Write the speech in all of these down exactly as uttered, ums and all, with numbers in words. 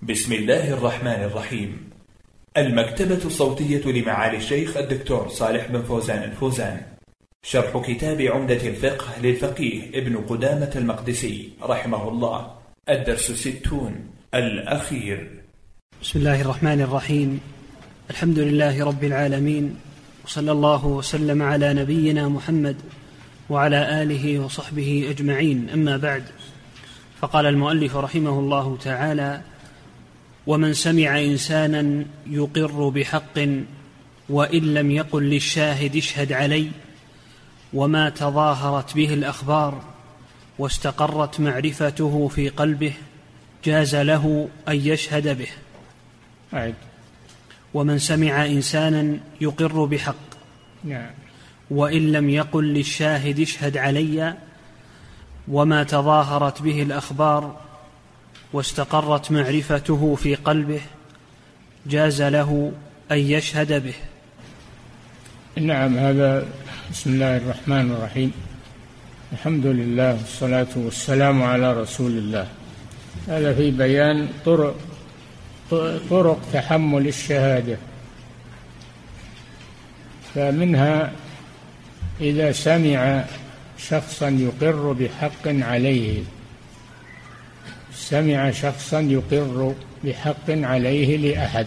بسم الله الرحمن الرحيم. المكتبة الصوتية لمعالي الشيخ الدكتور صالح بن فوزان الفوزان، شرح كتاب عمدة الفقه للفقيه ابن قدامة المقدسي رحمه الله، الدرس ستون الأخير. بسم الله الرحمن الرحيم. الحمد لله رب العالمين، وصلى الله وسلم على نبينا محمد وعلى آله وصحبه أجمعين، أما بعد. فقال المؤلف رحمه الله تعالى: ومن سمع إنسانا يقر بحق وإن لم يقل للشاهد اشهد علي، وما تظاهرت به الأخبار واستقرت معرفته في قلبه، جاز له أن يشهد به. عيد. ومن سمع إنسانا يقر بحق نعم. وإن لم يقل للشاهد اشهد علي، وما تظاهرت به الأخبار واستقرت معرفته في قلبه، جاز له أن يشهد به. نعم. هذا بسم الله الرحمن الرحيم. الحمد لله والصلاة والسلام على رسول الله. هذا في بيان طرق طرق تحمل الشهادة. فمنها إذا سمع شخصا يقر بحق عليه سمع شخصا يقر بحق عليه لأحد،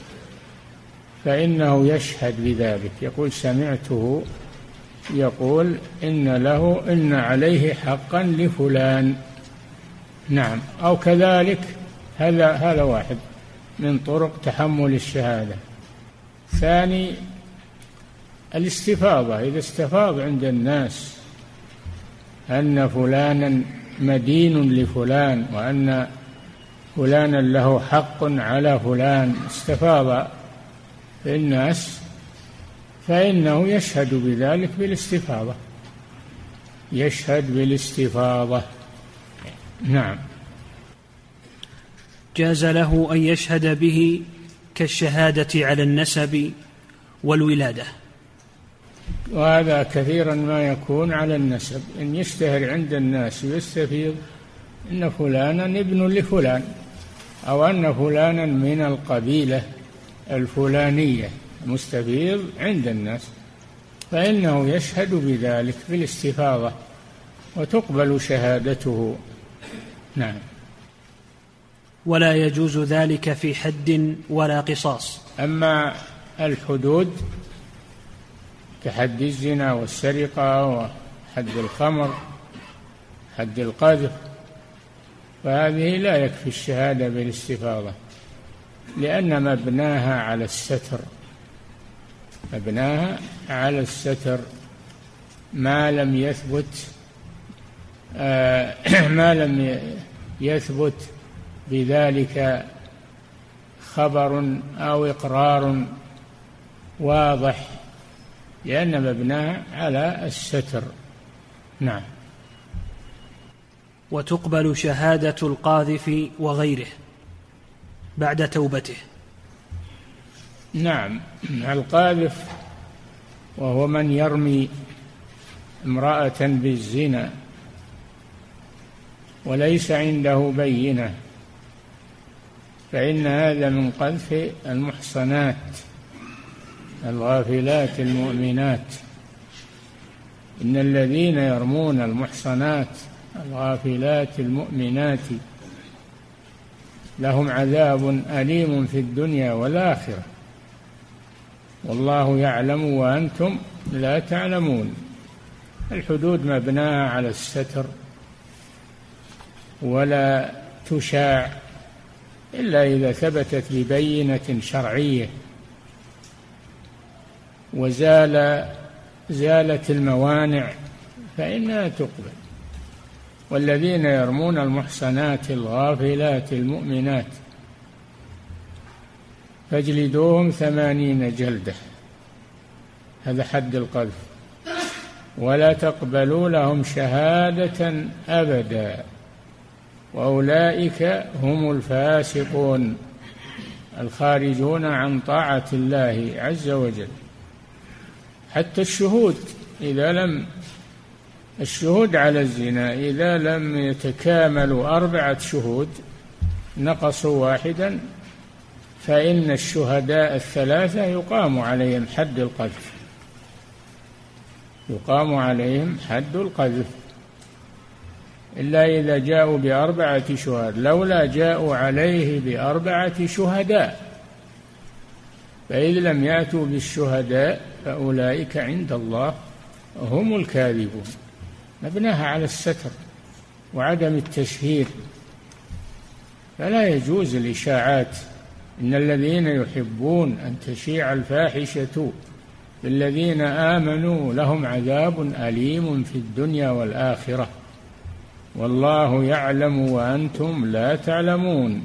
فإنه يشهد بذلك، يقول سمعته يقول إن له إن عليه حقا لفلان. نعم. أو كذلك، هذا هذا واحد من طرق تحمل الشهادة. ثاني الاستفاضة، إذا استفاض عند الناس أن فلانا مدين لفلان وأن فلانا له حق على فلان، استفاض في الناس، فإنه يشهد بذلك بالاستفاضة، يشهد بالاستفاضة. نعم. جاز له أن يشهد به كالشهادة على النسب والولادة. وهذا كثيرا ما يكون على النسب، إن يشتهر عند الناس يستفيض إن فلانا ابن لفلان، أو أن فلانا من القبيلة الفلانية، مستفيض عند الناس، فإنه يشهد بذلك بالاستفاضة وتقبل شهادته. نعم. ولا يجوز ذلك في حد ولا قصاص. أما الحدود كحد الزنا والسرقة وحد الخمر، حد القذف، فهذه لا يكفي الشهادة بالاستفاضة، لأن مبناها على الستر، مبناها على الستر ما لم يثبت آه ما لم يثبت بذلك خبر أو إقرار واضح، لأن مبناها على الستر. نعم. وتقبل شهادة القاذف وغيره بعد توبته. نعم. القاذف وهو من يرمي امرأة بالزنا وليس عنده بينة، فإن هذا من قذف المحصنات الغافلات المؤمنات. إن الذين يرمون المحصنات الغافلات المؤمنات لهم عذاب أليم في الدنيا والآخرة، والله يعلم وأنتم لا تعلمون. الحدود مبناها على الستر، ولا تشاع إلا إذا ثبتت ببينة شرعية وزال زالت الموانع فإنها تقبل. والذين يرمون المحصنات الغافلات المؤمنات فاجلدوهم ثمانين جلدة، هذا حد القذف، ولا تقبلوا لهم شهادة أبدا، وأولئك هم الفاسقون الخارجون عن طاعة الله عز وجل. حتى الشهود إذا لم الشهود على الزنا إذا لم يتكاملوا أربعة شهود نقصوا واحدا فإن الشهداء الثلاثة يقام عليهم حد القذف، يقام عليهم حد القذف إلا إذا جاءوا بأربعة شهداء، لولا جاءوا عليه بأربعة شهداء، فإذ لم يأتوا بالشهداء فأولئك عند الله هم الكاذبون. مبناها على الستر وعدم التشهير، فلا يجوز الإشاعات. إن الذين يحبون أن تشيع الفاحشة بالذين آمنوا لهم عذاب أليم في الدنيا والآخرة والله يعلم وأنتم لا تعلمون.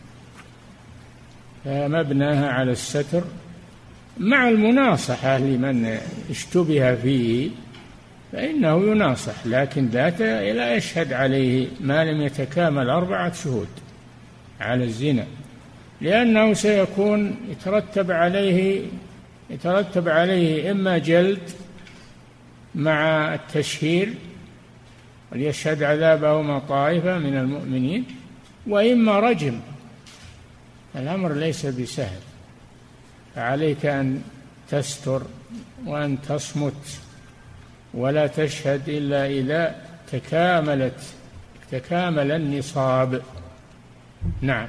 فمبناها على الستر مع المناصحة لمن اشتبه فيه، فإنه يناصح، لكن لا يشهد عليه ما لم يتكامل أربعة شهود على الزنا، لأنه سيكون يترتب عليه يترتب عليه إما جلد مع التشهير وليشهد عذابهما طائفة من المؤمنين، وإما رجم. الأمر ليس بسهل، فعليك أن تستر وأن تصمت ولا تشهد إلا إذا تكاملت تكامل النصاب. نعم.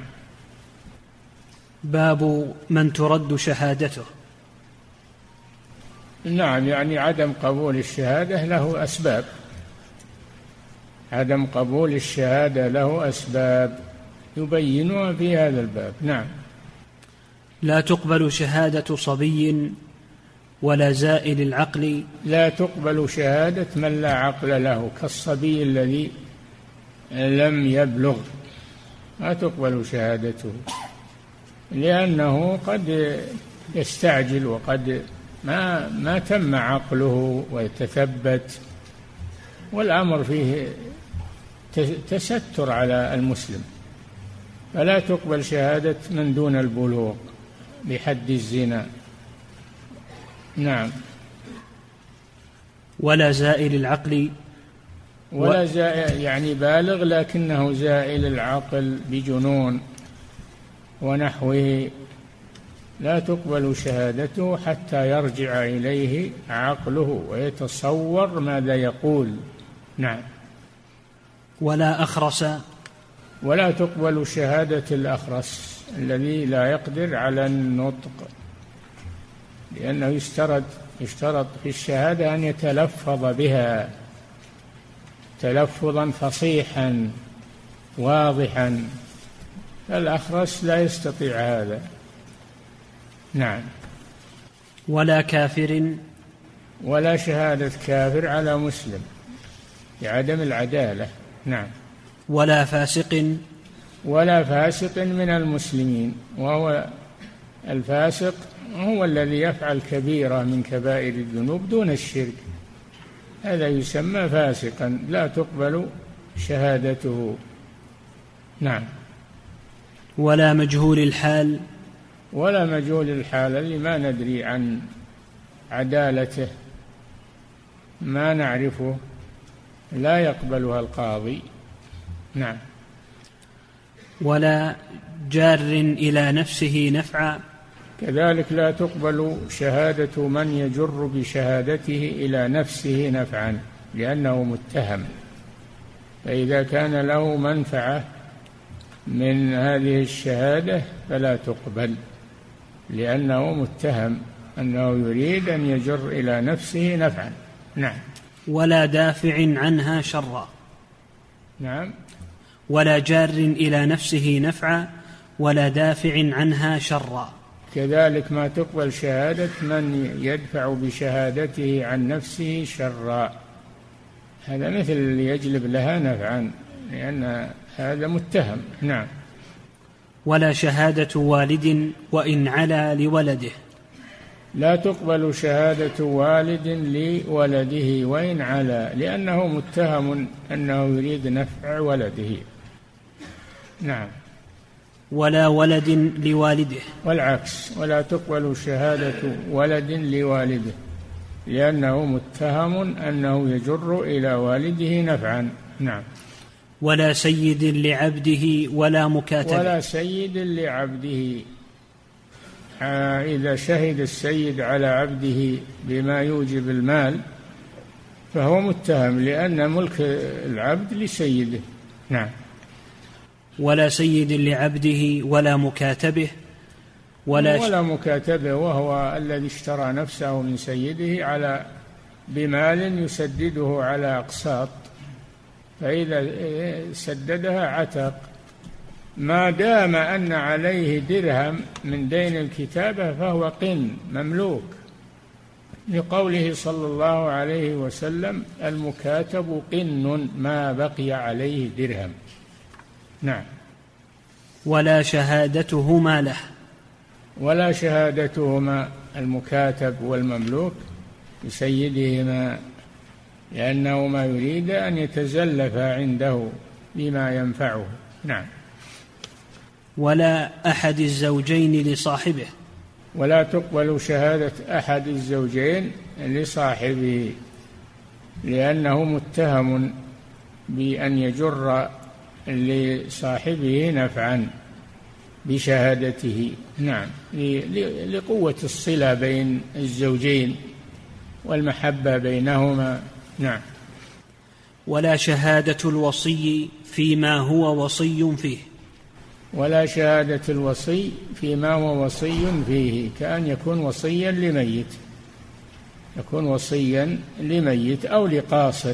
باب من ترد شهادته. نعم، يعني عدم قبول الشهادة له أسباب، عدم قبول الشهادة له أسباب يبينها في هذا الباب. نعم. لا تقبل شهادة صبي ولا زائل العقل. لا تقبل شهادة من لا عقل له، كالصبي الذي لم يبلغ لا تقبل شهادته، لأنه قد يستعجل وقد ما ما تم عقله ويتثبت، والأمر فيه تستر على المسلم، فلا تقبل شهادة من دون البلوغ بحد الزنا. نعم. ولا زائل العقل. ولا زائل يعني بالغ لكنه زائل العقل بجنون ونحوه، لا تقبل شهادته حتى يرجع إليه عقله ويتصور ماذا يقول. نعم. ولا أخرس. ولا تقبل شهادة الأخرس الذي لا يقدر على النطق، لأنه يشترط يشترط في الشهادة أن يتلفظ بها تلفظا فصيحا واضحا، الأخرس لا يستطيع هذا. نعم. ولا كافر. ولا شهادة كافر على مسلم لعدم العدالة. نعم. ولا فاسق. ولا فاسق من المسلمين، وهو الفاسق هو الذي يفعل كبيرة من كبائر الذنوب دون الشرك، هذا يسمى فاسقا لا تقبل شهادته. نعم. ولا مجهول الحال. ولا مجهول الحال اللي ما ندري عن عدالته ما نعرفه لا يقبلها القاضي. نعم. ولا جار إلى نفسه نفعا. كذلك لا تقبل شهادة من يجر بشهادته إلى نفسه نفعا، لأنه متهم، فإذا كان له منفعة من هذه الشهادة فلا تقبل، لأنه متهم أنه يريد أن يجر إلى نفسه نفعا. نعم. ولا دافع عنها شرا. نعم. ولا جار إلى نفسه نفعا ولا دافع عنها شرا. كذلك ما تقبل شهادة من يدفع بشهادته عن نفسه شرا، هذا مثل اللي يجلب لها نفعا، لأن هذا متهم. نعم. ولا شهادة والد وإن علا لولده. لا تقبل شهادة والد لولده وإن علا، لأنه متهم أنه يريد نفع ولده. نعم. ولا ولد لوالده. والعكس، ولا تقبل شهادة ولد لوالده، لأنه متهم أنه يجر إلى والده نفعا. نعم. ولا سيد لعبده ولا مكاتب ولا سيد لعبده. إذا شهد السيد على عبده بما يوجب المال فهو متهم، لأن ملك العبد لسيده. نعم. ولا سيد لعبده ولا مكاتبه ولا, ولا مكاتبه، وهو الذي اشترى نفسه من سيده على بمال يسدده على أقساط، فإذا سددها عتق، ما دام أن عليه درهم من دين الكتابة فهو قن مملوك، لقوله صلى الله عليه وسلم: المكاتب قن ما بقي عليه درهم. نعم. ولا شهادتهما له ولا شهادتهما المكاتب والمملوك لسيدهما، لأنه ما يريد أن يتزلف عنده بما ينفعه. نعم. ولا أحد الزوجين لصاحبه ولا تقبل شهادة أحد الزوجين لصاحبه، لأنه متهم بأن يجر لصاحبه نفعا بشهادته. نعم. لقوة الصلة بين الزوجين والمحبة بينهما. نعم. ولا شهادة الوصي فيما هو وصي فيه ولا شهادة الوصي فيما هو وصي فيه، كأن يكون وصيا لميت، يكون وصيا لميت أو لقاصر،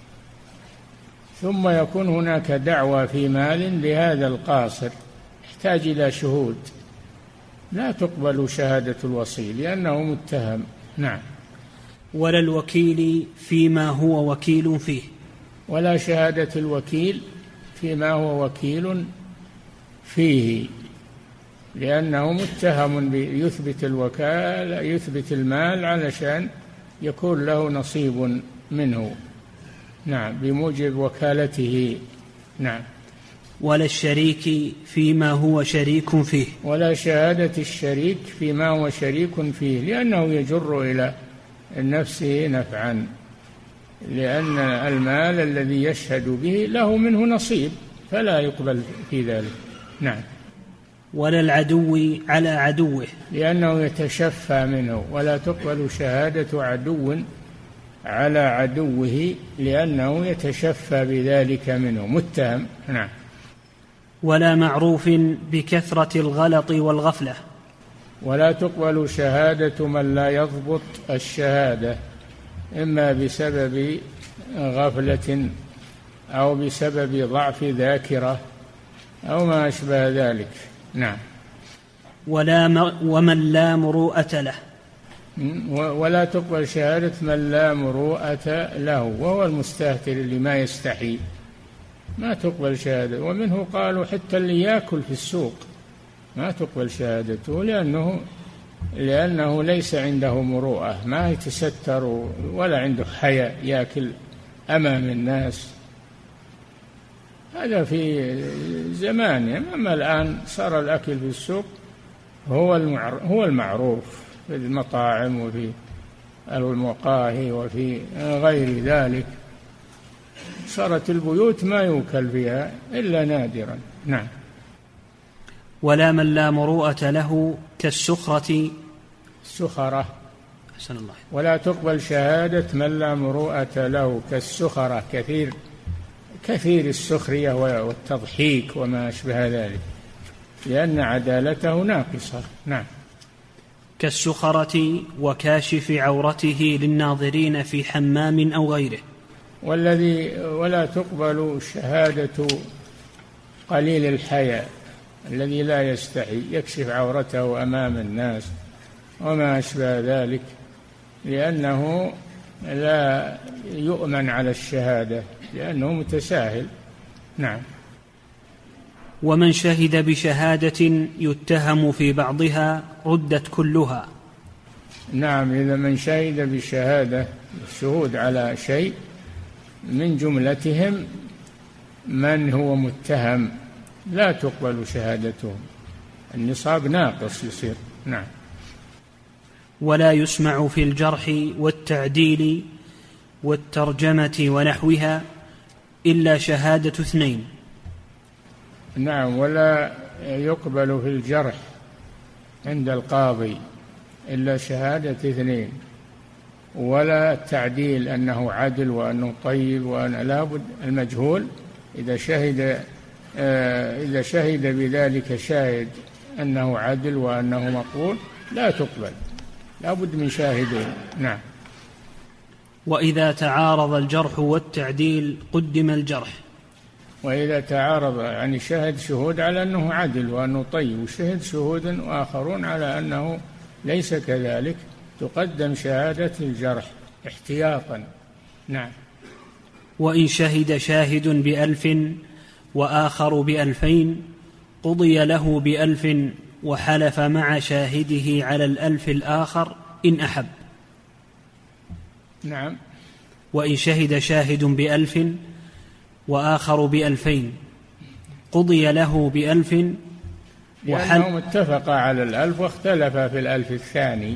ثم يكون هناك دعوى في مال لهذا القاصر يحتاج إلى شهود، لا تقبل شهادة الوصي لأنه متهم. نعم. ولا الوكيل فيما هو وكيل فيه ولا شهادة الوكيل فيما هو وكيل فيه، لأنه متهم بيثبت الوكالة، يثبت المال علشان يكون له نصيب منه. نعم. بموجب وكالته. نعم. ولا الشريك فيما هو شريك فيه ولا شهادة الشريك فيما هو شريك فيه، لأنه يجر إلى نفسه نفعا، لأن المال الذي يشهد به له منه نصيب فلا يقبل في ذلك. نعم. ولا العدو على عدوه، لأنه يتشفى منه، ولا تقبل شهادة عدو على عدوه لأنه يتشفى بذلك منه، متهم. نعم. ولا معروف بكثرة الغلط والغفلة، ولا تقبل شهادة من لا يضبط الشهادة، إما بسبب غفلة أو بسبب ضعف ذاكرة أو ما أشبه ذلك. نعم. ولا م... ومن لا مروءة له، ولا تقبل شهادة من لا مروءة له، وهو المستهتر اللي ما يستحي، ما تقبل شهادة. ومنه قالوا حتى اللي يأكل في السوق ما تقبل شهادته، لأنه لأنه ليس عنده مروءة، ما يتستر ولا عنده حياء يأكل أمام الناس. هذا في زمان، أما الآن صار الأكل في السوق هو هو المعروف في المطاعم وفي المقاهي وفي غير ذلك. صارت البيوت ما يوكل فيها إلا نادرا. نعم. ولا من لا مروءة له كالسخرة السخرة. أحسن الله. ولا تقبل شهادة من لا مروءة له كالسخرة، كثير كثير السخرية والتضحيك وما أشبه ذلك، لأن عدالته ناقصة. نعم. كالسخرة وكاشف عورته للناظرين في حمام أو غيره. والذي ولا تقبل شهادة قليل الحياء الذي لا يستحي يكشف عورته أمام الناس وما أشبه ذلك، لأنه لا يؤمن على الشهادة لأنه متساهل. نعم. ومن شهد بشهادة يتهم في بعضها ردت كلها. نعم. إذا من شهد بشهادة، الشهود على شيء من جملتهم من هو متهم لا تقبل شهادتهم، النصاب ناقص يصير. نعم. ولا يسمع في الجرح والتعديل والترجمة ونحوها إلا شهادة اثنين. نعم. ولا يقبل في الجرح عند القاضي إلا شهادة اثنين، ولا التعديل أنه عدل وأنه طيب وأن لابد المجهول إذا شهد إذا شهد بذلك شاهد أنه عدل وأنه مقبول لا تقبل، لابد من شاهدين. نعم. وإذا تعارض الجرح والتعديل قدم الجرح. وإذا تعارض يعني شهد شهود على أنه عدل وأنه طيب، وشهد شهود آخرون على أنه ليس كذلك، تقدم شهادة الجرح احتياطا. نعم. وإن شهد شاهد بألف وآخر بألفين قضي له بألف وحلف مع شاهده على الألف الآخر إن أحب. نعم. وإن شهد شاهد بألف وآخر بألفين قضي له بألف لأنهم اتفقا على الألف واختلفا في الألف الثاني،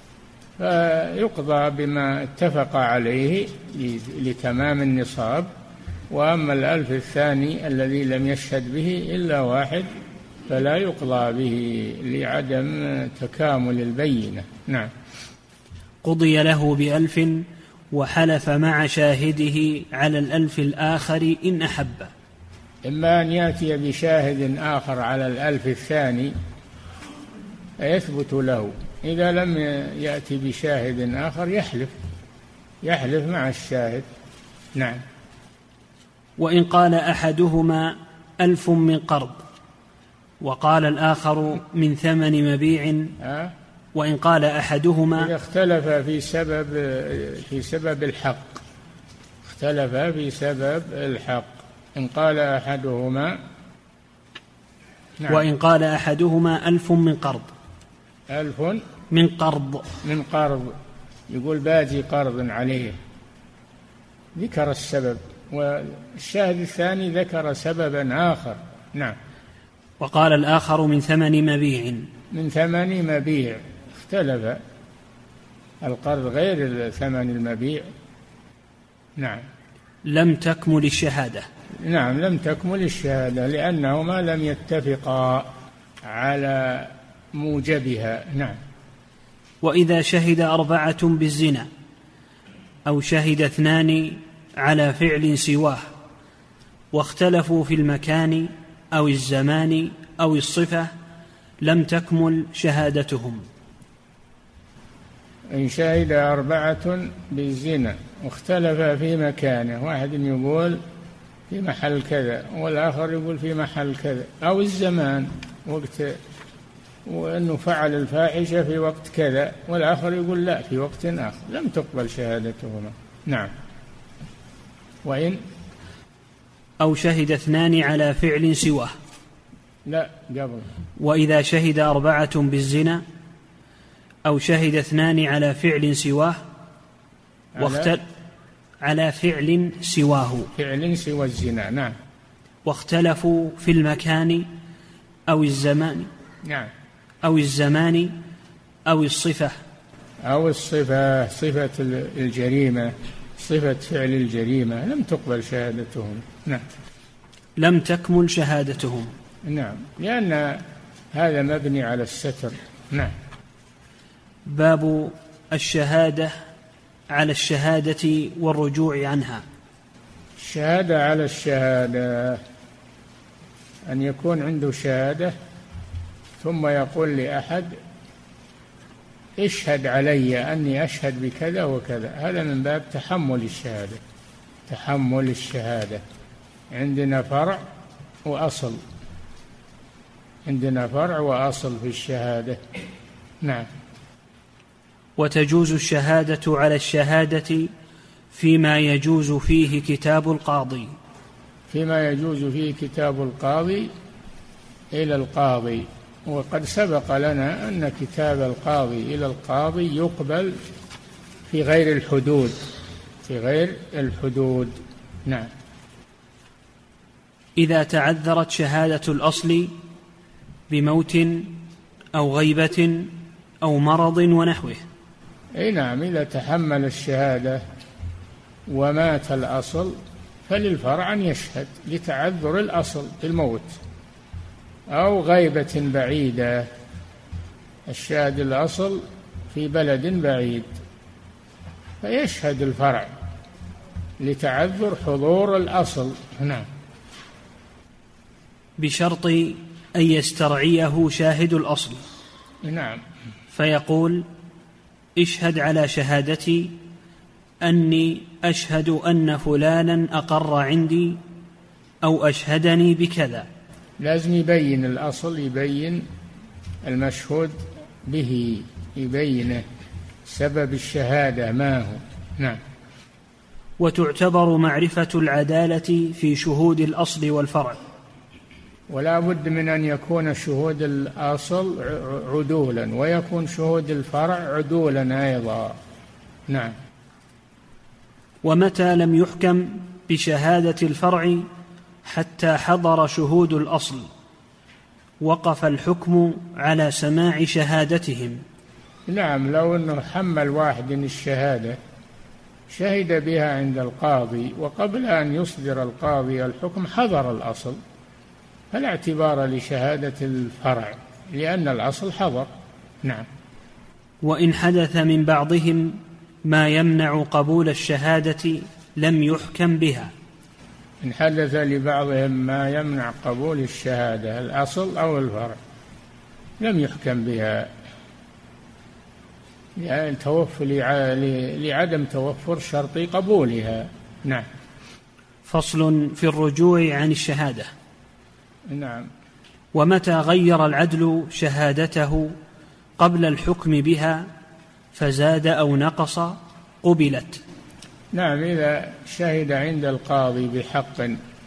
فيقضى بما اتفق عليه لتمام النصاب. وأما الألف الثاني الذي لم يشهد به إلا واحد فلا يقضى به لعدم تكامل البينة. نعم. قضي له بألف وحلف مع شاهده على الألف الآخر إن أحب. إما أن يأتي بشاهد آخر على الألف الثاني فيثبت له، إذا لم يأتي بشاهد آخر يحلف يحلف مع الشاهد. نعم. وإن قال أحدهما ألف من قرض وقال الآخر من ثمن مبيع. أه؟ وإن قال أحدهما إذا اختلف في سبب في سبب الحق اختلف في سبب الحق إن قال أحدهما. نعم. وإن قال أحدهما ألف من قرض ألف من قرض من قرض يقول باجي قرض عليه، ذكر السبب، والشاهد الثاني ذكر سببا آخر. نعم. وقال الآخر من ثمن مبيع من ثمن مبيع، اختلف القرض غير ثمن المبيع. نعم. لم تكمل الشهادة. نعم لم تكمل الشهادة لأنهما لم يتفقا على موجبها. نعم. وإذا شهد أربعة بالزنا أو شهد اثنان على فعل سواه واختلفوا في المكان أو الزمان أو الصفة لم تكمل شهادتهم. إن شهد أربعة بالزنا واختلف في مكانه، واحد يقول في محل كذا والآخر يقول في محل كذا، أو الزمان وقت وأنه فعل الفاحشة في وقت كذا والآخر يقول لا في وقت آخر، لم تقبل شهادتهما. نعم. وإن أو شهد اثنان على فعل سواه. لا قبل. وإذا شهد أربعة بالزنا أو شهد اثنان على فعل سواه واختل على فعل سواه فعل سوى الزنا. نعم. واختلفوا في المكان أو الزمان. نعم. أو الزمان أو الصفة أو الصفة صفة الجريمة صفة فعل الجريمة لم تقبل شهادتهم. نعم. لم تكمل شهادتهم. نعم لأن هذا مبني على الستر. نعم. باب الشهادة على الشهادة والرجوع عنها. الشهادة على الشهادة أن يكون عنده شهادة ثم يقول لأحد اشهد علي أني أشهد بكذا وكذا، هذا من باب تحمل الشهادة. تحمل الشهادة عندنا فرع وأصل، عندنا فرع وأصل في الشهادة. نعم. وتجوز الشهادة على الشهادة فيما يجوز فيه كتاب القاضي. فيما يجوز فيه كتاب القاضي إلى القاضي، وقد سبق لنا أن كتاب القاضي إلى القاضي يقبل في غير الحدود في غير الحدود. نعم. إذا تعذرت شهادة الأصل بموت أو غيبة أو مرض ونحوه. أي نعم. إذا تحمل الشهادة ومات الأصل فللفرع أن يشهد لتعذر الأصل الموت أو غيبة بعيدة. الشاهد الأصل في بلد بعيد فيشهد الفرع لتعذر حضور الأصل. نعم. بشرط أن يسترعيه شاهد الأصل. نعم. فيقول: اشهد على شهادتي أني أشهد أن فلانا أقر عندي أو أشهدني بكذا. لازم يبين الأصل، يبين المشهود به، يبينه سبب الشهادة ما هو. نعم. وتعتبر معرفة العدالة في شهود الأصل والفرع، ولا بد من أن يكون شهود الأصل عدولا ويكون شهود الفرع عدولا أيضا. نعم. ومتى لم يحكم بشهادة الفرع حتى حضر شهود الأصل وقف الحكم على سماع شهادتهم. نعم. لو أنه حمل واحد الشهادة شهد بها عند القاضي وقبل أن يصدر القاضي الحكم حضر الأصل فلا اعتبار لشهادة الفرع لأن الأصل حضر. نعم. وإن حدث من بعضهم ما يمنع قبول الشهادة لم يحكم بها. إن حدث لبعضهم ما يمنع قبول الشهادة الأصل أو الفرع لم يحكم بها يعني توفر لعدم توفر شرط قبولها. نعم. فصل في الرجوع عن الشهادة. نعم. ومتى غير العدل شهادته قبل الحكم بها فزاد أو نقص قبلت. نعم. إذا شهد عند القاضي بحق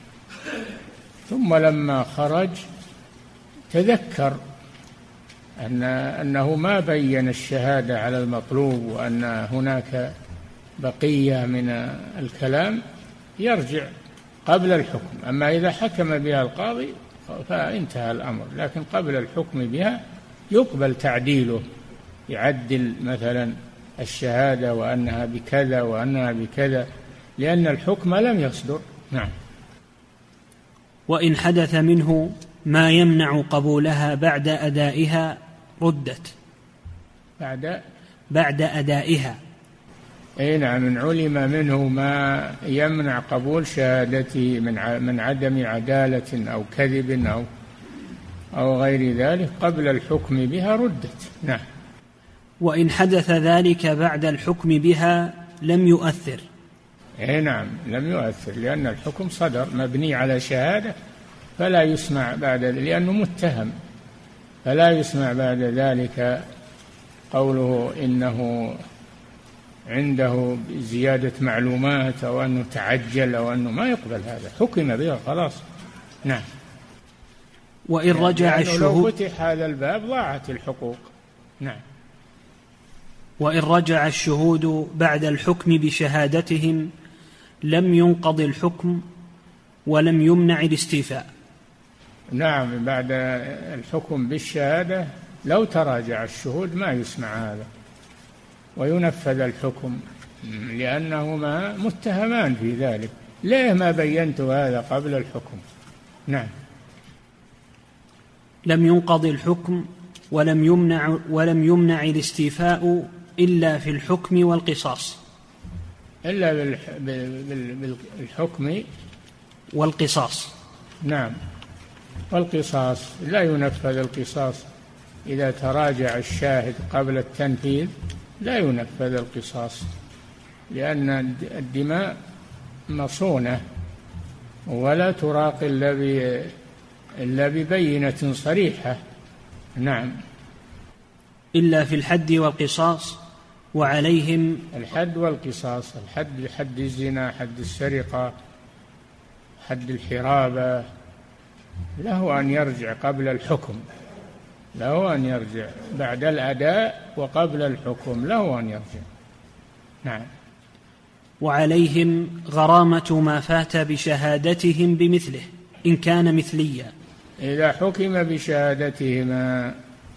ثم لما خرج تذكر أن أنه ما بين الشهادة على المطلوب وأن هناك بقية من الكلام يرجع قبل الحكم. أما إذا حكم بها القاضي فانتهى الأمر، لكن قبل الحكم بها يقبل تعديله، يعدل مثلا الشهادة وأنها بكذا وأنها بكذا لأن الحكم لم يصدر. نعم. وإن حدث منه ما يمنع قبولها بعد أدائها ردت. بعد بعد أدائها. أي نعم. من علم منه ما يمنع قبول شهادته من من عدم عدالة أو كذب أو أو غير ذلك قبل الحكم بها ردت. نعم. وإن حدث ذلك بعد الحكم بها لم يؤثر. أي نعم. لم يؤثر لأن الحكم صدر مبني على شهادة فلا يسمع بعد لأنه متهم فلا يسمع بعد ذلك قوله إنه عنده زيادة معلومات أو أنه تعجل أو أنه ما يقبل هذا، حكم بها خلاص. نعم. وإن رجع يعني الشهود لو فتح هذا الباب ضاعت الحقوق. نعم. وإن رجع الشهود بعد الحكم بشهادتهم لم ينقض الحكم ولم يمنع الاستيفاء. نعم. بعد الحكم بالشهادة لو تراجع الشهود ما يسمع هذا وينفذ الحكم لأنهما متهمان في ذلك. ليه ما بينت هذا قبل الحكم؟ نعم. لم ينقض الحكم ولم يمنع ولم يمنع الاستيفاء إلا في الحكم والقصاص. إلا بالحكم والقصاص. نعم. والقصاص لا ينفذ القصاص إذا تراجع الشاهد قبل التنفيذ لا ينفذ القصاص لأن الدماء مصونة ولا تراق إلا ببينة صريحة. نعم. إلا في الحد والقصاص. وعليهم الحد والقصاص. الحد حد الزنا، حد السرقة، حد الحرابة له أن يرجع قبل الحكم، له أن يرجع بعد الأداء وقبل الحكم له أن يرجع. نعم. وعليهم غرامة ما فات بشهادتهم بمثله إن كان مثليا. إذا حكم بشهادتهما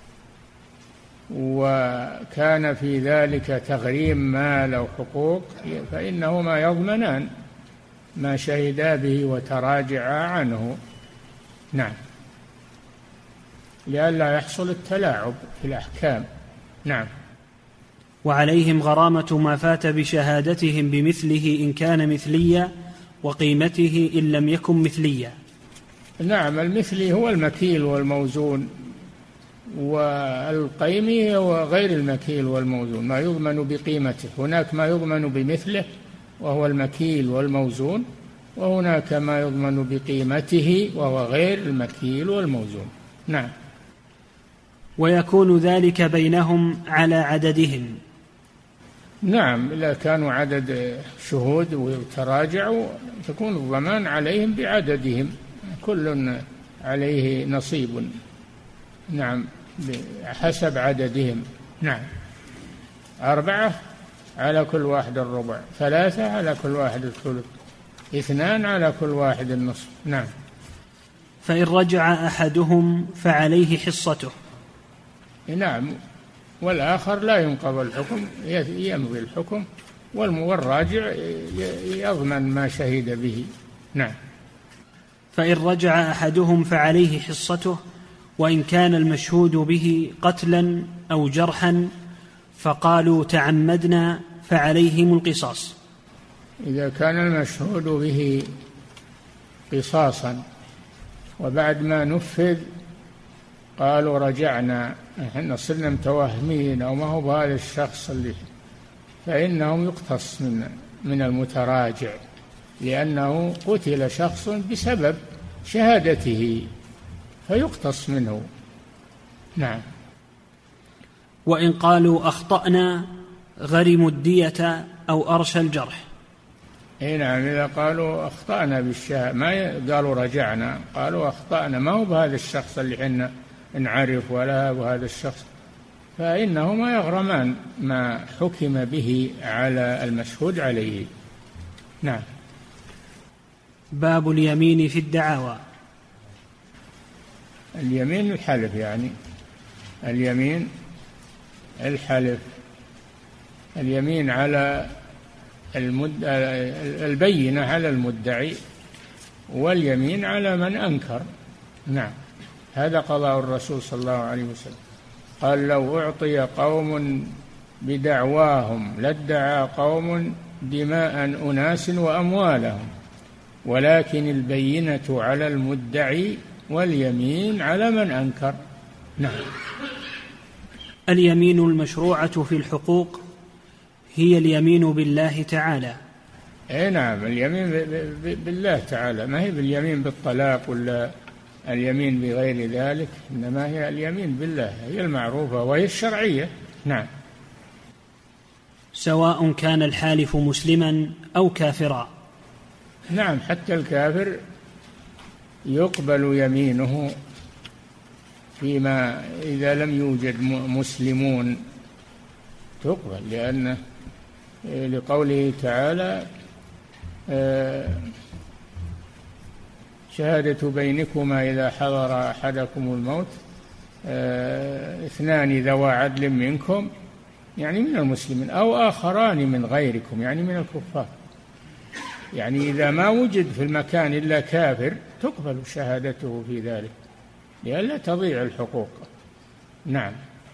وكان في ذلك تغريم مال أو حقوق فإنهما يضمنان ما شهدا به وتراجعا عنه. نعم، لئلا يحصل التلاعب في الأحكام. نعم. وعليهم غرامة ما فات بشهادتهم بمثله إن كان مثليا، وقيمته إن لم يكن مثليا. نعم، المثلي هو المكيل والموزون، والقيمي هو غير المكيل والموزون، ما يضمن بقيمته. هناك ما يضمن بمثله وهو المكيل والموزون، وهناك ما يضمن بقيمته وهو غير المكيل والموزون. نعم. ويكون ذلك بينهم على عددهم. نعم، إذا كانوا عدد شهود وتراجعوا تكون الضمان عليهم بعددهم، كل عليه نصيب. نعم، حسب عددهم. نعم. أربعة على كل واحد الربع، ثلاثة على كل واحد الثلث، اثنان على كل واحد النصف. نعم. فإن رجع أحدهم فعليه حصته. نعم، والآخر لا ينقض الحكم، يمضي الحكم، والراجع يضمن ما شهد به. نعم. فإن رجع أحدهم فعليه حصته، وإن كان المشهود به قتلا أو جرحا فقالوا تعمدنا فعليهم القصاص. إذا كان المشهود به قصاصا وبعد ما نفذ قالوا رجعنا، احنا صرنا متوهمين أو ما هو بهذا الشخص اللي، فإنهم يقتص من من المتراجع، لأنه قتل شخص بسبب شهادته فيقتص منه. نعم. وإن قالوا أخطأنا غرموا الدية أو أرشى الجرح. اي نعم، إذا قالوا أخطأنا بالشهادة، ما قالوا رجعنا، قالوا أخطأنا، ما هو بهذا الشخص اللي حنا نعرف ولا بهذا الشخص، فإنهما يغرمان ما حكم به على المشهود عليه. نعم. باب اليمين في الدعاوى. اليمين الحلف، يعني اليمين الحلف، اليمين على المد... البينة على المدعي، واليمين على من أنكر. نعم، هذا قضاء الرسول صلى الله عليه وسلم، قال لو أعطي قوم بدعواهم لادعى قوم دماء أناس وأموالهم، ولكن البينة على المدعي واليمين على من أنكر. نعم. اليمين المشروعة في الحقوق هي اليمين بالله تعالى. اي نعم، اليمين بالله تعالى، ما هي باليمين بالطلاق ولا اليمين بغير ذلك، إنما هي اليمين بالله، هي المعروفة وهي الشرعية. نعم. سواء كان الحالف مسلما أو كافرا. نعم، حتى الكافر يقبل يمينه فيما إذا لم يوجد مسلمون تقبل، لأن لقوله تعالى شهادة بينكما إذا حضر أحدكم الموت اثنان ذوى عدل منكم، يعني من المسلمين، أو آخران من غيركم، يعني من الكفار. يعني إذا ما وجد في المكان إلا كافر تقبل شهادته في ذلك لئلا تضيع الحقوق. نعم.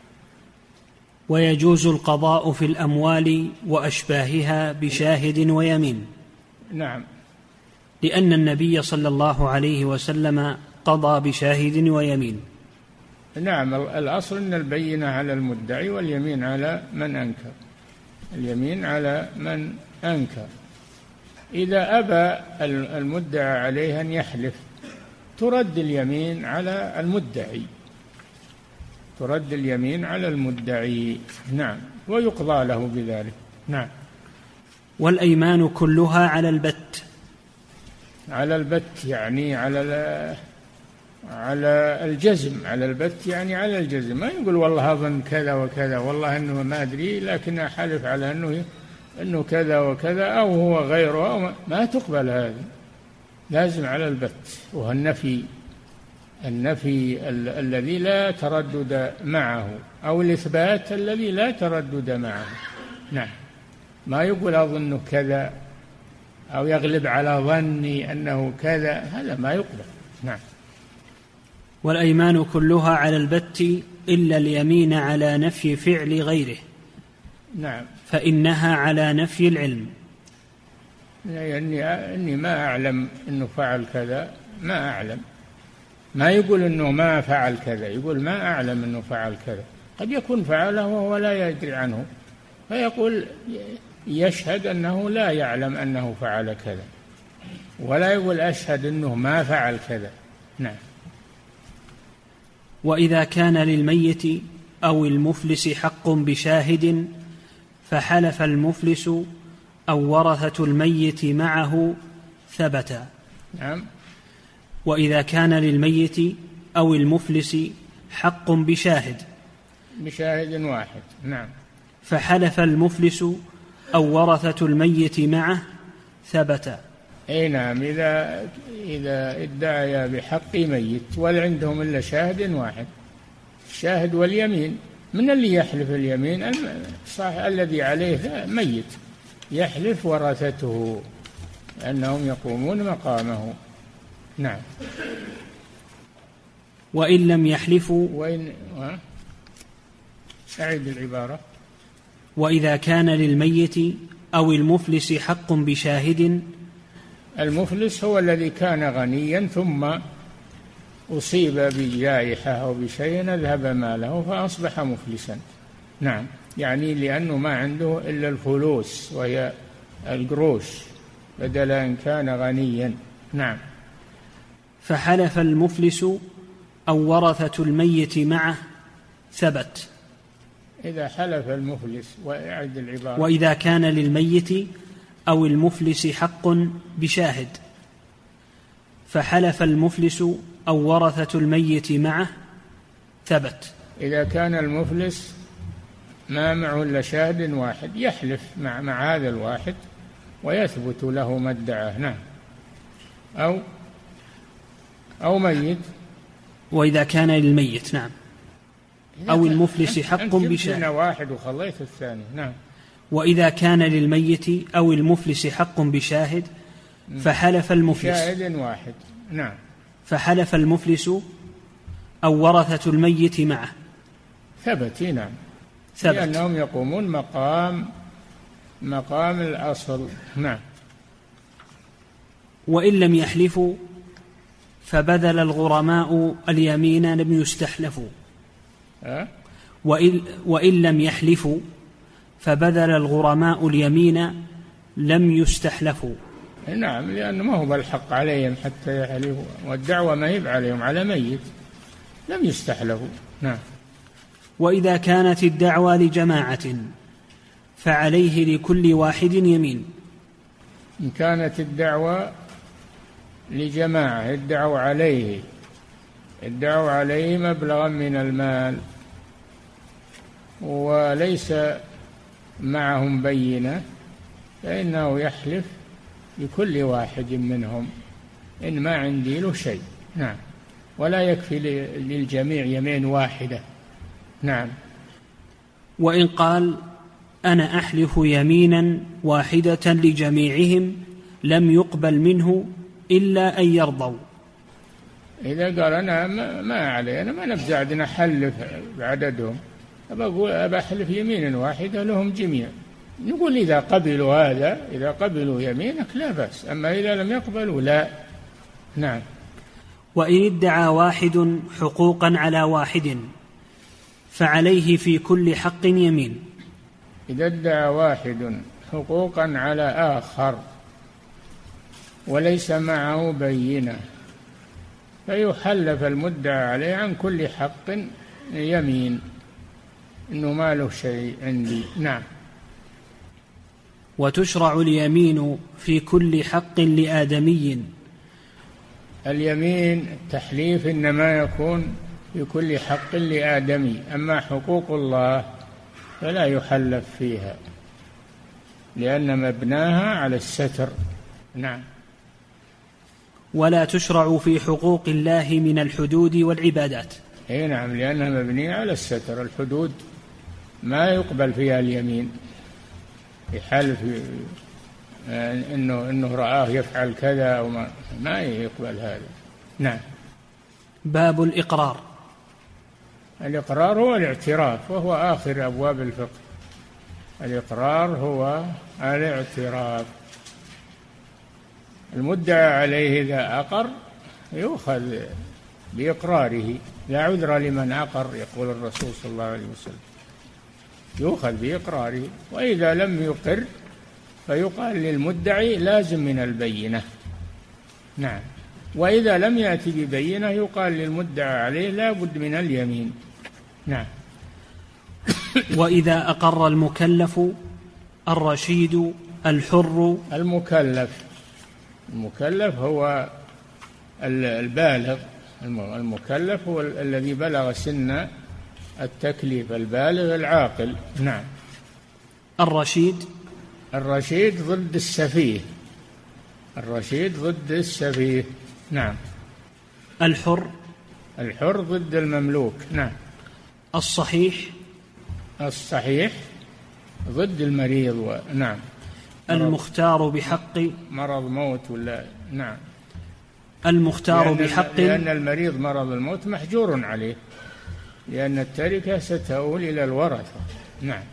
ويجوز القضاء في الأموال وأشباهها بشاهد ويمين. نعم، لأن النبي صلى الله عليه وسلم قضى بشاهد ويمين. نعم، الأصل أن البينة على المدعي واليمين على من أنكر، اليمين على من أنكر. إذا أبى المدعى عليه أن يحلف ترد اليمين على المدعي، ترد اليمين على المدعي. نعم، ويقضى له بذلك. نعم. والأيمان كلها على البت. على البت يعني على على الجزم، على البت يعني على الجزم، ما يقول والله أظن كذا وكذا، والله أنه ما أدري لكن أحلف على أنه أنه كذا وكذا أو هو غيره أو ما, ما تقبل هذا، لازم على البت. وهو النفي، النفي ال- الذي لا تردد معه، أو الإثبات الذي لا تردد معه. نعم، ما يقول أظن كذا أو يغلب على ظني أنه كذا، هذا ما يقبل. نعم. والأيمان كلها على البت إلا اليمين على نفي فعل غيره. نعم. فإنها على نفي العلم. يعني أني ما أعلم أنه فعل كذا، ما أعلم، ما يقول أنه ما فعل كذا، يقول ما أعلم أنه فعل كذا. قد يكون فعله وهو لا يدري عنه، فيقول يشهد أنه لا يعلم أنه فعل كذا، ولا يقول أشهد أنه ما فعل كذا. نعم. وإذا كان للميت أو المفلس حق بشاهد فحلف المفلس أو ورثة الميت معه ثبت. نعم. وإذا كان للميت أو المفلس حق بشاهد بشاهد واحد. نعم. فحلف المفلس أو ورثة الميت معه ثبت. أي نعم. إذا إذا ادعي بحق ميت ولا عندهم إلا شاهد واحد، الشاهد واليمين، من اللي يحلف اليمين؟ صح، الذي عليه ميت يحلف ورثته أنهم يقومون مقامه. نعم. وإن لم يحلفوا وإن أعيد العبارة. وإذا كان للميت أو المفلس حق بشاهد. المفلس هو الذي كان غنيا ثم أصيب بجائحة أو بشيء أذهب ماله فأصبح مفلسا. نعم. يعني لأنه ما عنده إلا الفلوس وهي القروش بدل أن كان غنيا. نعم. فحلف المفلس أو ورثة الميت معه ثبت. إذا حلف المفلس. وأعد العبارة. وإذا كان للميت أو المفلس حق بشاهد فحلف المفلس أو ورثة الميت معه ثبت. إذا كان المفلس ما معه إلا شاهد واحد يحلف مع, مع هذا الواحد ويثبت له ما ادعاه. نعم. أو أو ميت. وإذا كان للميت. نعم. أو المفلس حق بشاهد. واحد وخليت الثاني. نعم. وإذا كان للميت أو المفلس حق بشاهد فحلف المفلس. شاهد واحد. نعم. فحلف المفلس أو ورثة الميت معه ثبت. نعم. ثبت. لأنهم يقومون مقام مقام الأصل. نعم. وإن لم يحلفوا فبذل الغرماء اليمين لم يستحلفوا. أه؟ وإن, وإن لم يحلفوا فبذل الغرماء اليمين لم يستحلفوا. نعم. لأنه ما هو بالحق عليهم حتى يحلفوا، والدعوة ما هي عليهم، على ميت، لم يستحلفوا. نعم. وإذا كانت الدعوة لجماعة فعليه لكل واحد يمين. إن كانت الدعوة لجماعة ادعوا عليه ادعوا عليه مبلغا من المال وليس معهم بينة فإنه يحلف لكل واحد منهم إن ما عندي له شيء. نعم. ولا يكفي للجميع يمين واحدة. نعم. وإن قال أنا أحلف يمينا واحدة لجميعهم لم يقبل منه إلا أن يرضوا. إذا قال أنا ما علي، أنا ما نبزعد نحلف بعددهم، أبى أحلف يمينا واحدة لهم جميع، نقول إذا قبلوا هذا، إذا قبلوا يمينك لا بأس، أما إذا لم يقبلوا لا. نعم. وإن ادعى واحد حقوقا على واحد فعليه في كل حق يمين. إذا ادعى واحد حقوقا على آخر وليس معه بينة فيحلف المدعى عليه عن كل حق يمين إنه ما له شيء عندي. نعم. وتشرع اليمين في كل حق لآدمي. اليمين التحليف إنما يكون في كل حق لآدمي، أما حقوق الله فلا يحلف فيها لأن مبناها على الستر. نعم. ولا تشرع في حقوق الله من الحدود والعبادات. اي نعم، لأنها مبنية على الستر. الحدود ما يقبل فيها اليمين، يحلف إنه إنه رآه يفعل كذا وما ما يقبل هذا. نعم. باب الإقرار. الإقرار هو الاعتراف، وهو آخر أبواب الفقه. الإقرار هو الاعتراف. المدعى عليه إذا أقر يؤخذ بإقراره، لا عذر لمن أقر، يقول الرسول صلى الله عليه وسلم، يؤخذ بإقراره. وإذا لم يقر فيقال للمدعي لازم من البينة. نعم. وإذا لم يأتي ببينة يقال للمدعى عليه لا بد من اليمين. نعم. وإذا أقر المكلف الرشيد الحر. المكلف المكلف هو البالغ، المكلف هو الذي بلغ سن التكليف، البالغ العاقل. نعم. الرشيد الرشيد ضد السفيه، الرشيد ضد السفيه. نعم. الحر الحر ضد المملوك. نعم. الصحيح الصحيح ضد المريض. و... نعم. المختار بحق مرض موت ولا. نعم. المختار لأن بحق لأن المريض مرض الموت محجور عليه، لأن التركة ستؤول إلى الورثة. نعم.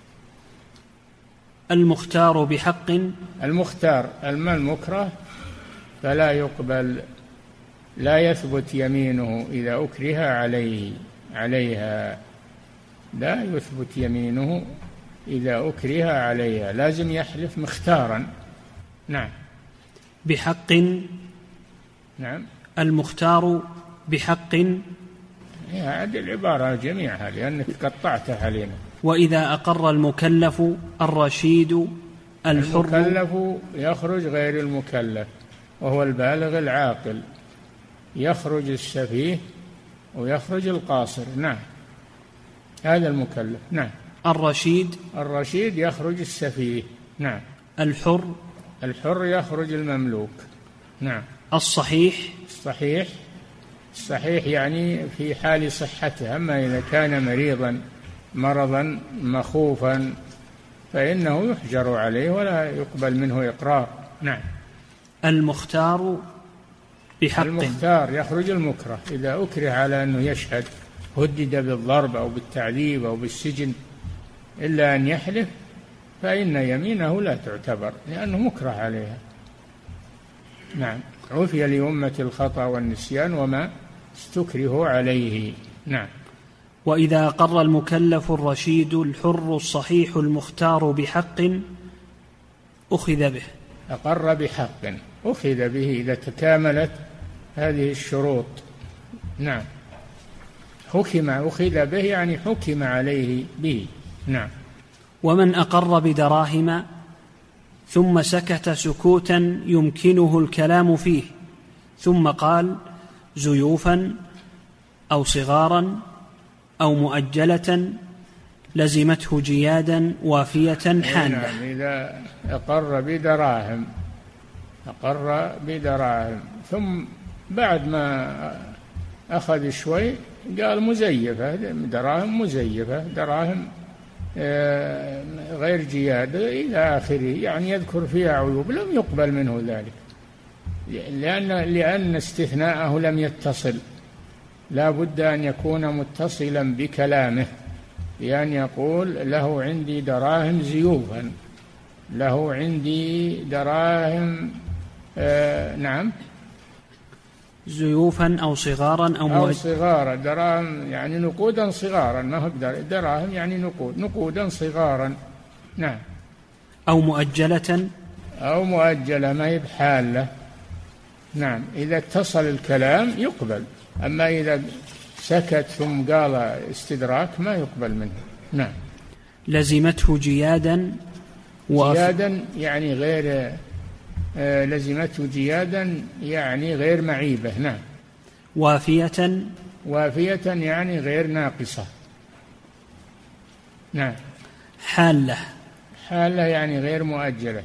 المختار بحق المختار الما المكره فلا يقبل، لا يثبت يمينه إذا أكره عليه عليها لا يثبت يمينه إذا أكره عليها، لازم يحلف مختارا. نعم. بحق. نعم. المختار بحق. هذه العبارة جميعها لأنك قطعتها علينا. وإذا أقر المكلف الرشيد الحر. المكلف يخرج غير المكلف وهو البالغ العاقل، يخرج السفيه ويخرج القاصر. نعم. هذا المكلف. نعم. الرشيد الرشيد يخرج السفيه. نعم. الحر الحر يخرج المملوك. نعم. الصحيح الصحيح الصحيح يعني في حال صحته، أما إذا كان مريضا مرضا مخوفا فإنه يحجر عليه ولا يقبل منه إقرار. نعم. المختار بحق. المختار يخرج المكره، إذا أكره على أنه يشهد هدد بالضرب أو بالتعذيب أو بالسجن إلا أن يحلف فإن يمينه لا تعتبر لأنه مكره عليها. نعم. عفي لأمة الخطأ والنسيان وما استكرهوا عليه. نعم. وإذا أقر المكلف الرشيد الحر الصحيح المختار بحق أخذ به. أقر بحق أخذ به إذا تكاملت هذه الشروط. نعم. حكم أخذ به يعني حكم عليه به. نعم. ومن أقر بدراهم ثم سكت سكوتا يمكنه الكلام فيه ثم قال زيوفا أو صغارا أو مؤجلة لزمته جيادا وافية حالة. نعم. إذا أقر بدراهم أقر بدراهم ثم بعد ما أخذ شوي قال مزيفة، دراهم مزيفة، دراهم غير جيادة إلى آخره، يعني يذكر فيها عيوب، لم يقبل منه ذلك لأن لأن استثناءه لم يتصل، لا بد أن يكون متصلا بكلامه، بأن يقول له عندي دراهم زيوفا، له عندي دراهم آه نعم زيوفا أو صغارا أو, أو صغارا، دراهم يعني نقودا صغارا، ما هو دراهم يعني نقود، نقودا صغارا. نعم. أو مؤجلة أو مؤجلة ما هي بحالة. نعم. إذا اتصل الكلام يقبل، أما إذا سكت ثم قال استدراك ما يقبل منه. نعم. لزمته جيادا وف... جيادا يعني غير آه لزمته جيادا يعني غير معيبة. نعم. وافية وافية يعني غير ناقصة. نعم. حالة حالة يعني غير مؤجلة،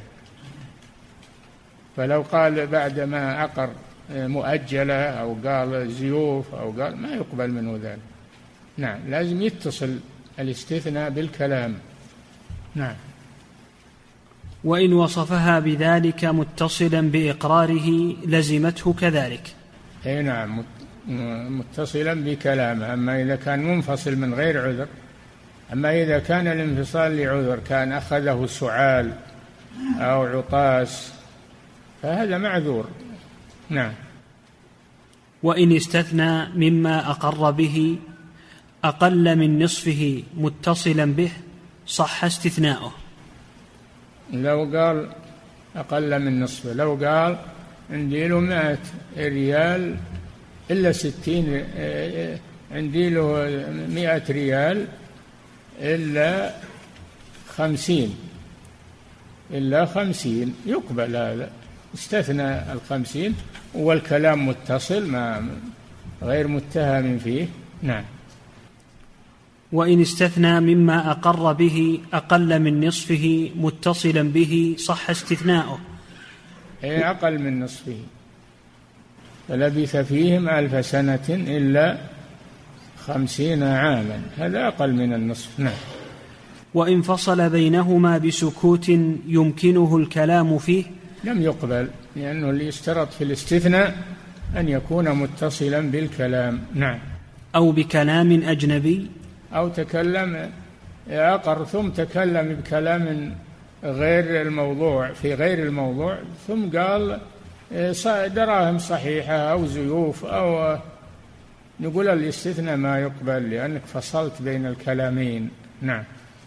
فلو قال بعد ما أقر مؤجلة أو قال زيوف أو قال ما يقبل منه ذلك. نعم. لازم يتصل الاستثناء بالكلام. نعم. وإن وصفها بذلك متصلا بإقراره لزمته كذلك. أي نعم، متصلا بكلامه. أما إذا كان منفصل من غير عذر، أما إذا كان الانفصال لعذر، كان أخذه سعال أو عطاس، فهذا معذور. نعم. وإن استثنى مما أقر به أقل من نصفه متصلا به صح استثناؤه. لو قال أقل من نصفه، لو قال عندي له مائة ريال إلا ستين، عندي له مائة ريال إلا خمسين، إلا خمسين، يقبل هذا، استثنى الخمسين والكلام متصل ما غير متهم فيه. نعم. وإن استثنى مما أقر به أقل من نصفه متصلا به صح استثناؤه. أي أقل من نصفه، فلبث فيهم ألف سنة إلا خمسين عاما، هذا أقل من النصف. نعم. وإن فصل بينهما بسكوت يمكنه الكلام فيه لم يقبل، لأنه اللي يشترط في الاستثناء أن يكون متصلا بالكلام. نعم. أو بكلام أجنبي، أو تكلم أقر ثم تكلم بكلام غير الموضوع في غير الموضوع، ثم قال دراهم صحيحة أو زيوف، أو نقول الاستثناء ما يقبل لأنك فصلت بين الكلامين. نعم.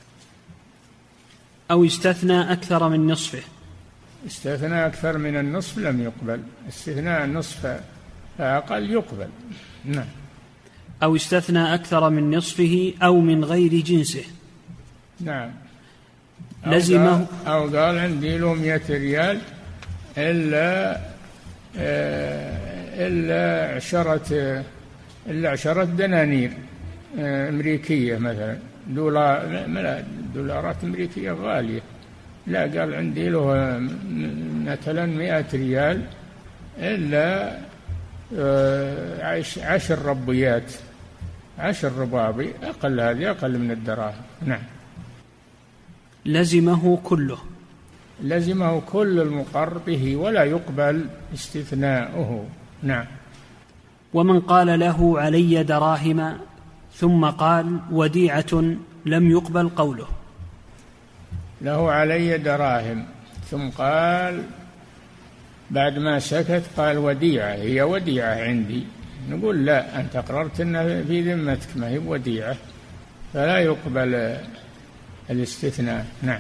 أو استثنى أكثر من نصفه، استثناء أكثر من النصف لم يقبل، استثناء النصف فأقل يقبل. نعم. أو استثنى أكثر من نصفه أو من غير جنسه. نعم. لزمه، أو قال عندي له مئة ريال إلا إلا عشرة إلا عشرة دنانير أمريكية مثلا، دولار دولارات أمريكية غالية، لا قال عندي له مثلا مئة ريال إلا عشر ربيات، عشر ربابي، أقل، هذه أقل من الدراهم. نعم. لزمه كله، لزمه كل المقر به ولا يقبل استثناؤه. نعم. ومن قال له علي دراهم ثم قال وديعة لم يقبل قوله. له علي دراهم ثم قال بعد ما سكت قال وديعة، هي وديعة عندي، نقول لا، أنت أقررت أنها في ذمتك، ما هي وديعة، فلا يقبل الاستثناء. نعم.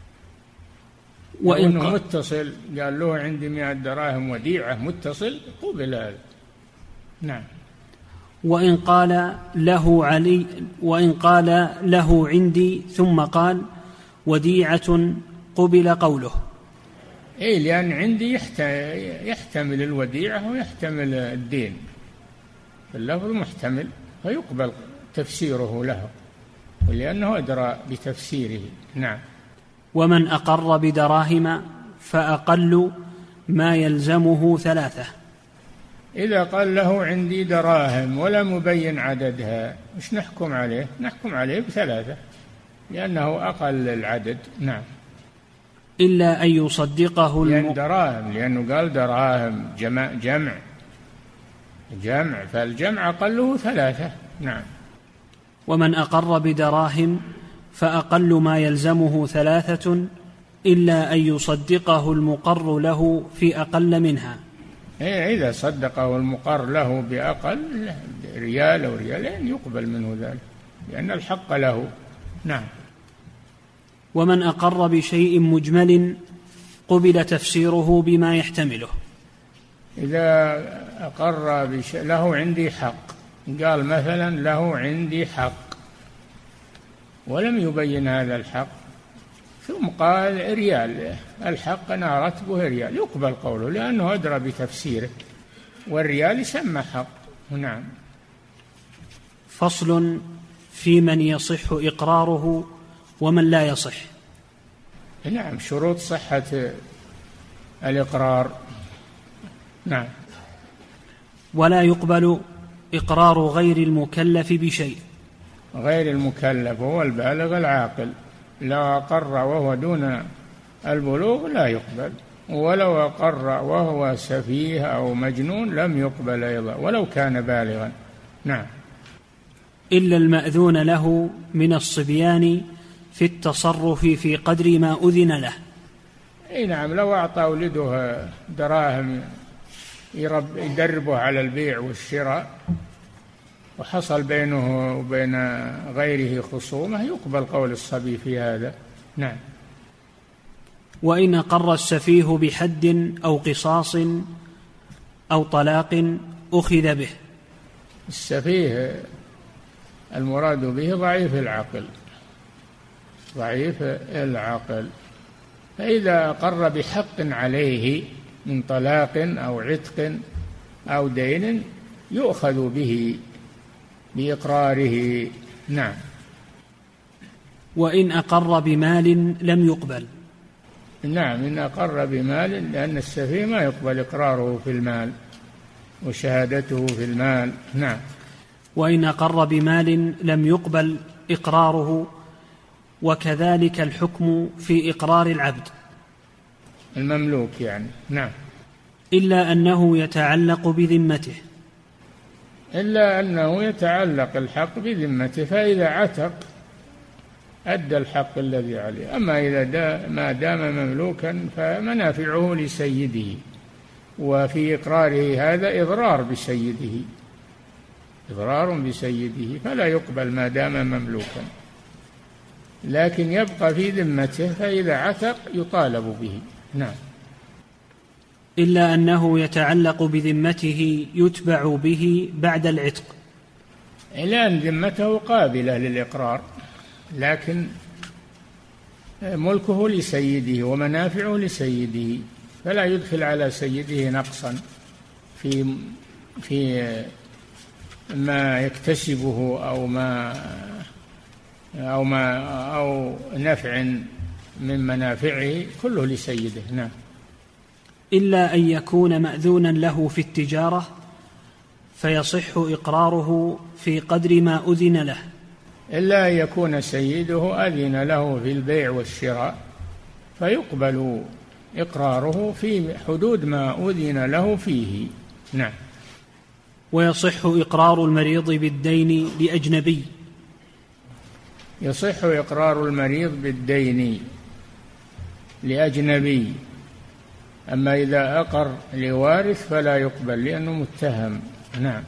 وإنه متصل قال له عندي مئة دراهم وديعة متصل، قبل هذا. نعم. وإن قال له علي وإن قال له عندي ثم قال وديعة قبل قوله. إيه، لأن عندي يحتمل الوديعة ويحتمل الدين، اللفظ محتمل فيقبل تفسيره له، ولأنه أدرى بتفسيره. نعم. ومن أقر بدراهم فأقل ما يلزمه ثلاثة. إذا قال له عندي دراهم ولم يبين عددها، وش نحكم عليه؟ نحكم عليه بثلاثة، لأنه أقل العدد. نعم. إلا أن يصدقه الم... لأن دراهم، لأنه قال دراهم جمع جمع جمع فالجمع أقله ثلاثة. نعم. ومن أقر بدراهم فأقل ما يلزمه ثلاثة إلا أن يصدقه المقر له في أقل منها. إيه، إذا صدقه المقر له بأقل ريال أو ريالين يقبل منه ذلك، لأن الحق له. نعم. ومن أقر بشيء مجمل قبل تفسيره بما يحتمله. إذا أقر بشيء له عندي حق، قال مثلا له عندي حق ولم يبين هذا الحق، ثم قال ريال، الحق أنا رتبه ريال، يقبل قوله لأنه أدرى بتفسيره، والريال يسمى حق. نعم. فصل في من يصح إقراره ومن لا يصح. نعم. شروط صحة الإقرار. نعم. ولا يقبل إقرار غير المكلف بشيء. غير المكلف هو البالغ العاقل، لو أقر وهو دون البلوغ لا يقبل، ولو أقر وهو سفيه أو مجنون لم يقبل أيضا ولو كان بالغا. نعم. إلا المأذون له من الصبيان في التصرف في قدر ما أذن له. أي نعم، لو أعطى ولده دراهم يدربه على البيع والشراء وحصل بينه وبين غيره خصومة يقبل قول الصبي في هذا. نعم. وإن أقر السفيه بحد أو قصاص أو طلاق أخذ به. السفيه المراد به ضعيف العقل، ضعيف العقل، فإذا أقر بحق عليه من طلاق أو عتق أو دين يؤخذ به بإقراره. نعم. وإن أقر بمال لم يقبل. نعم، إن أقر بمال، لأن السفيه ما يقبل إقراره في المال وشهادته في المال. نعم. وإن أقر بمال لم يقبل إقراره، وكذلك الحكم في إقرار العبد المملوك يعني. نعم. إلا أنه يتعلق بذمته. إلا أنه يتعلق الحق بذمته، فإذا عتق أدى الحق الذي عليه. أما إذا دا ما دام مملوكا فمنافعه لسيده، وفي إقراره هذا إضرار بسيده، إضرار بسيده، فلا يقبل ما دام مملوكا، لكن يبقى في ذمته، فإذا عتق يطالب به. نعم. إلا أنه يتعلق بذمته يتبع به بعد العتق، إلا أن ذمته قابلة للإقرار، لكن ملكه لسيده ومنافعه لسيده، فلا يدخل على سيده نقصا في في ما يكتسبه أو ما أو ما أو نفع من منافعه، كله لسيده. نعم. إلا أن يكون مأذونا له في التجارة فيصح إقراره في قدر ما أذن له. إلا أن يكون سيده أذن له في البيع والشراء فيقبل إقراره في حدود ما أذن له فيه. نعم. ويصح إقرار المريض بالدين لأجنبي. يصح إقرار المريض بالدين لأجنبي، أما إذا أقر لوارث فلا يقبل لأنه متهم. نعم.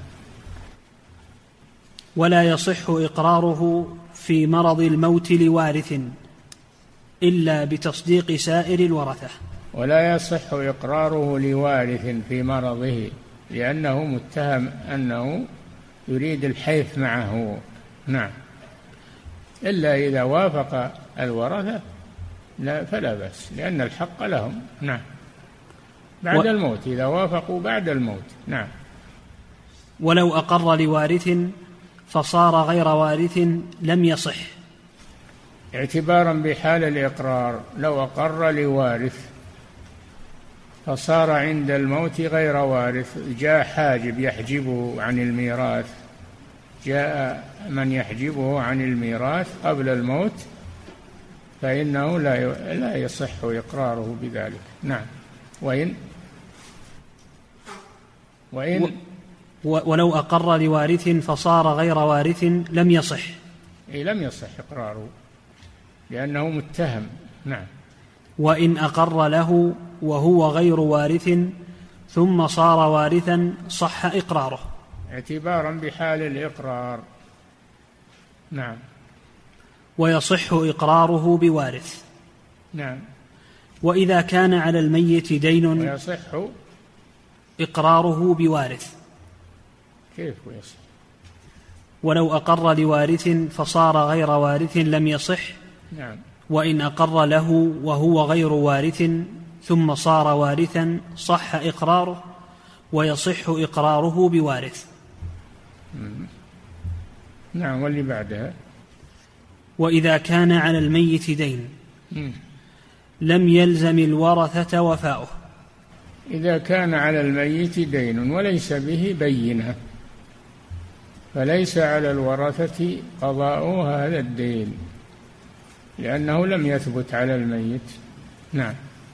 ولا يصح إقراره في مرض الموت لوارث إلا بتصديق سائر الورثة. ولا يصح إقراره لوارث في مرضه لأنه متهم أنه يريد الحيف معه. نعم. إلا إذا وافق الورثة لا فلا بأس، لأن الحق لهم. نعم. بعد و... الموت، إذا وافقوا بعد الموت. نعم. ولو أقر لوارث فصار غير وارث لم يصح، اعتبارا بحال الإقرار. لو أقر لوارث فصار عند الموت غير وارث، جاء حاجب يحجبه عن الميراث، جاء من يحجبه عن الميراث قبل الموت، فإنه لا لا يصح إقراره بذلك. نعم. وإن وإن ولو أقر لوارث فصار غير وارث لم يصح، أي لم يصح إقراره لأنه متهم. نعم. وإن أقر له وهو غير وارث ثم صار وارثا صح إقراره، اعتبارا بحال الإقرار. نعم. ويصح إقراره بوارث. نعم. وإذا كان على الميت دين ويصح إقراره بوارث. كيف ويصح؟ ولو أقر لوارث فصار غير وارث لم يصح. نعم. وإن أقر له وهو غير وارث ثم صار وارثا صح إقراره، ويصح إقراره بوارث. نعم. واللي بعدها وإذا كان على الميت دين لم يلزم الورثة وفاؤه. إذا كان على الميت دين وليس به بينة فليس على الورثة قضاء هذا الدين، لأنه لم يثبت على الميت نعم،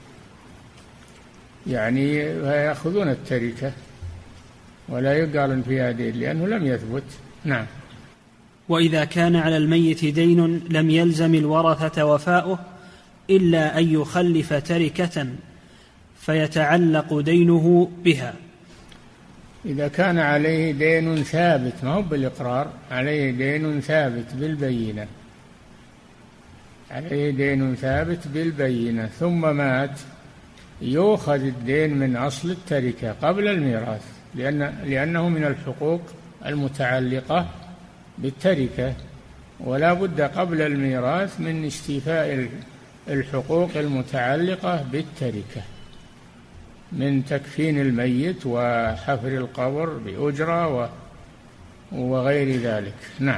يعني يأخذون التركة ولا يقال فيها دين لأنه لم يثبت. نعم. وإذا كان على الميت دين لم يلزم الورثة وفاؤه إلا أن يخلف تركة فيتعلق دينه بها. إذا كان عليه دين ثابت، ما هو بالإقرار، عليه دين ثابت بالبينة، عليه دين ثابت بالبينة ثم مات، يؤخذ الدين من أصل التركة قبل الميراث، لأن لأنه من الحقوق المتعلقة بالتركة، ولا بد قبل الميراث من استيفاء الحقوق المتعلقة بالتركة من تكفين الميت وحفر القبر بأجرة وغير ذلك. نعم.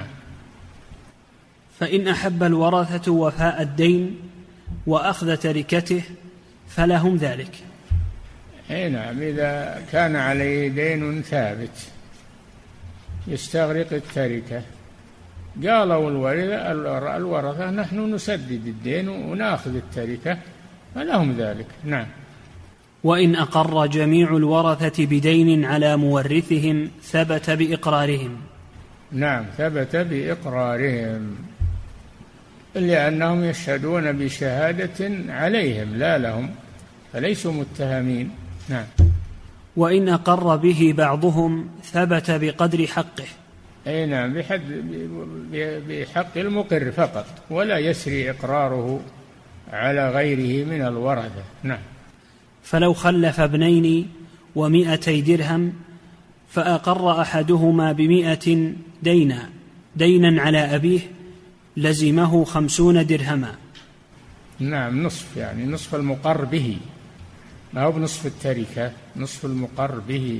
فإن أحب الورثة وفاء الدين وأخذ تركته فلهم ذلك. أي نعم، إذا كان عليه دين ثابت يستغرق التركة، قالوا الورثة نحن نسدد الدين ونأخذ التركة، فلهم ذلك. نعم. وإن أقر جميع الورثة بدين على مورثهم ثبت بإقرارهم. نعم، ثبت بإقرارهم، لأنهم يشهدون بشهادة عليهم لا لهم، فليسوا متهمين. نعم. وإن أقر به بعضهم ثبت بقدر حقه. أي نعم، بحد بحق المقر فقط، ولا يسري إقراره على غيره من الورثة. نعم. فلو خلف ابنين ومائتي درهم فأقر أحدهما بمائة دينا دينا على أبيه لزمه خمسون درهما. نعم، نصف، يعني نصف المقر به، ما هو بنصف التركة، نصف المقر به،